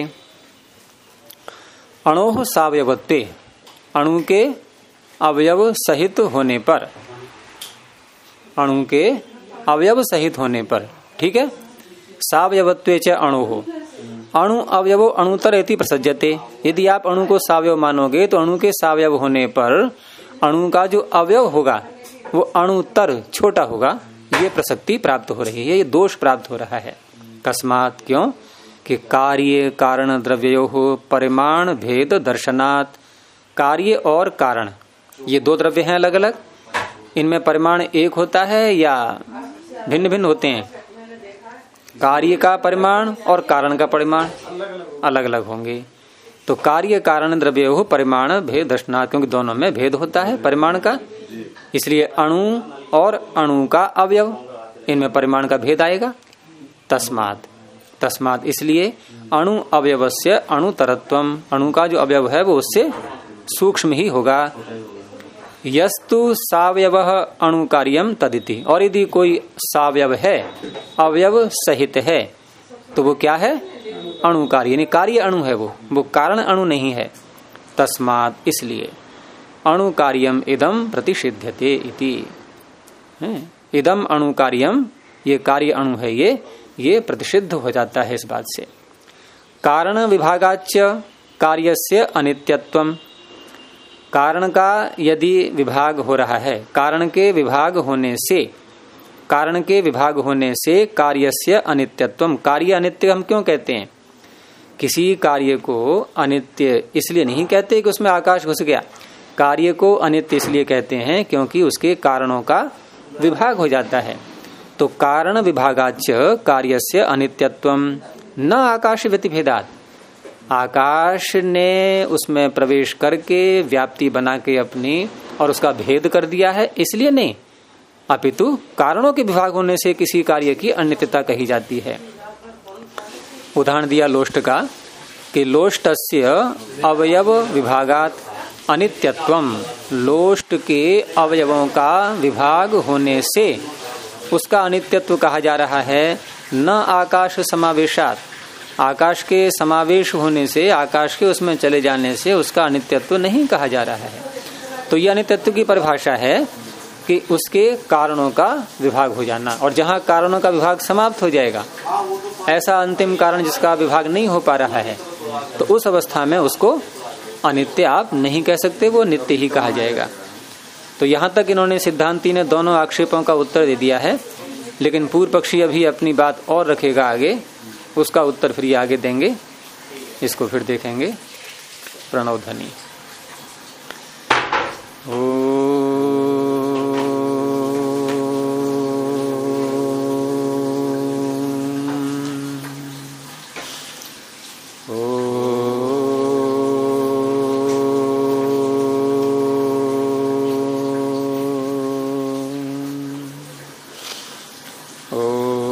अणोः सावयवत्वे, अणु के अवयव सहित होने पर, अणु के अवयव सहित होने पर, ठीक है। सावयवत्वे च अणु हो, अणु अवयवो अणुतर इति प्रसज्यते। यदि आप अणु को सावयव मानोगे तो अणु के सावयव होने पर अणु का जो अवयव होगा वो अणुतर छोटा होगा, ये प्रसक्ति प्राप्त हो रही है, ये दोष प्राप्त हो रहा है। कस्मात, क्यों कि कार्य कारण द्रव्योः परिमाण भेद दर्शनात्, कार्य और कारण ये दो द्रव्य हैं अलग अलग, इनमें परिमाण एक होता है या भिन्न भिन्न होते हैं? कार्य का परिमाण और कारण का परिमाण अलग अलग होंगे। तो कार्य कारण द्रव्योः परिमाण भेद दर्शनात्, क्योंकि दोनों में भेद होता है परिमाण का, इसलिए अणु और अणु का अवयव, इनमें परिमाण का भेद आएगा। तस्मात् इसलिए अणु अवयवस्य अणुतरत्वम, अणु का जो अवयव है वो उससे सूक्ष्म ही होगा। यस्तु सावयवः अणु कार्यम तदिति, और यदि कोई सावयव है, अवयव सहित है, तो वो क्या है? अणु कार्य, यानी कार्य अणु है, वो कारण अणु नहीं है। तस्मात्, इसलिए अणु कार्यम इदम प्रतिषिध्यते इति, इदम अणु कार्यम, ये कार्य अणु है, ये प्रतिषिद्ध हो जाता है इस बात से। कारण विभागाच्य कार्यस्य अनित्यत्वम, कारण का यदि विभाग हो रहा है, कारण के विभाग होने से कार्यस्य अनित्यत्वम, कार्य अनित्य हम क्यों कहते हैं? किसी कार्य को अनित्य इसलिए नहीं कहते कि उसमें आकाश घुस गया, कार्य को अनित्य इसलिए कहते हैं क्योंकि उसके कारणों का विभाग हो जाता है। तो कारण विभागाच कार्यस्य अनित्यत्वम न आकाश व्यतिभेदात, आकाश ने उसमें प्रवेश करके व्याप्ति बना के अपनी और उसका भेद कर दिया है इसलिए नहीं, अपितु कारणों के विभाग होने से किसी कार्य की अनित्यता कही जाती है। उदाहरण दिया लोष्ट का कि लोष्टस्य अवयव विभागात अनित्यत्वम, लोष्ट के अवयवों का विभाग होने से उसका अनित्यत्व कहा जा रहा है। न आकाश समावेशात, आकाश के समावेश होने से, आकाश के उसमें चले जाने से उसका अनित्यत्व नहीं कहा जा रहा है। तो यह अनित्यत्व की परिभाषा है कि उसके कारणों का विभाग हो जाना, और जहाँ कारणों का विभाग समाप्त हो जाएगा, ऐसा अंतिम कारण जिसका विभाग नहीं हो पा रहा है, तो उस अवस्था में उसको अनित्य आप नहीं कह सकते, वो नित्य ही कहा जाएगा। तो यहाँ तक इन्होंने, सिद्धांती ने दोनों आक्षेपों का उत्तर दे दिया है, लेकिन पूर्व पक्षी अभी अपनी बात और रखेगा आगे, उसका उत्तर फिर आगे देंगे, इसको फिर देखेंगे। प्रणव ध्वनि। ओ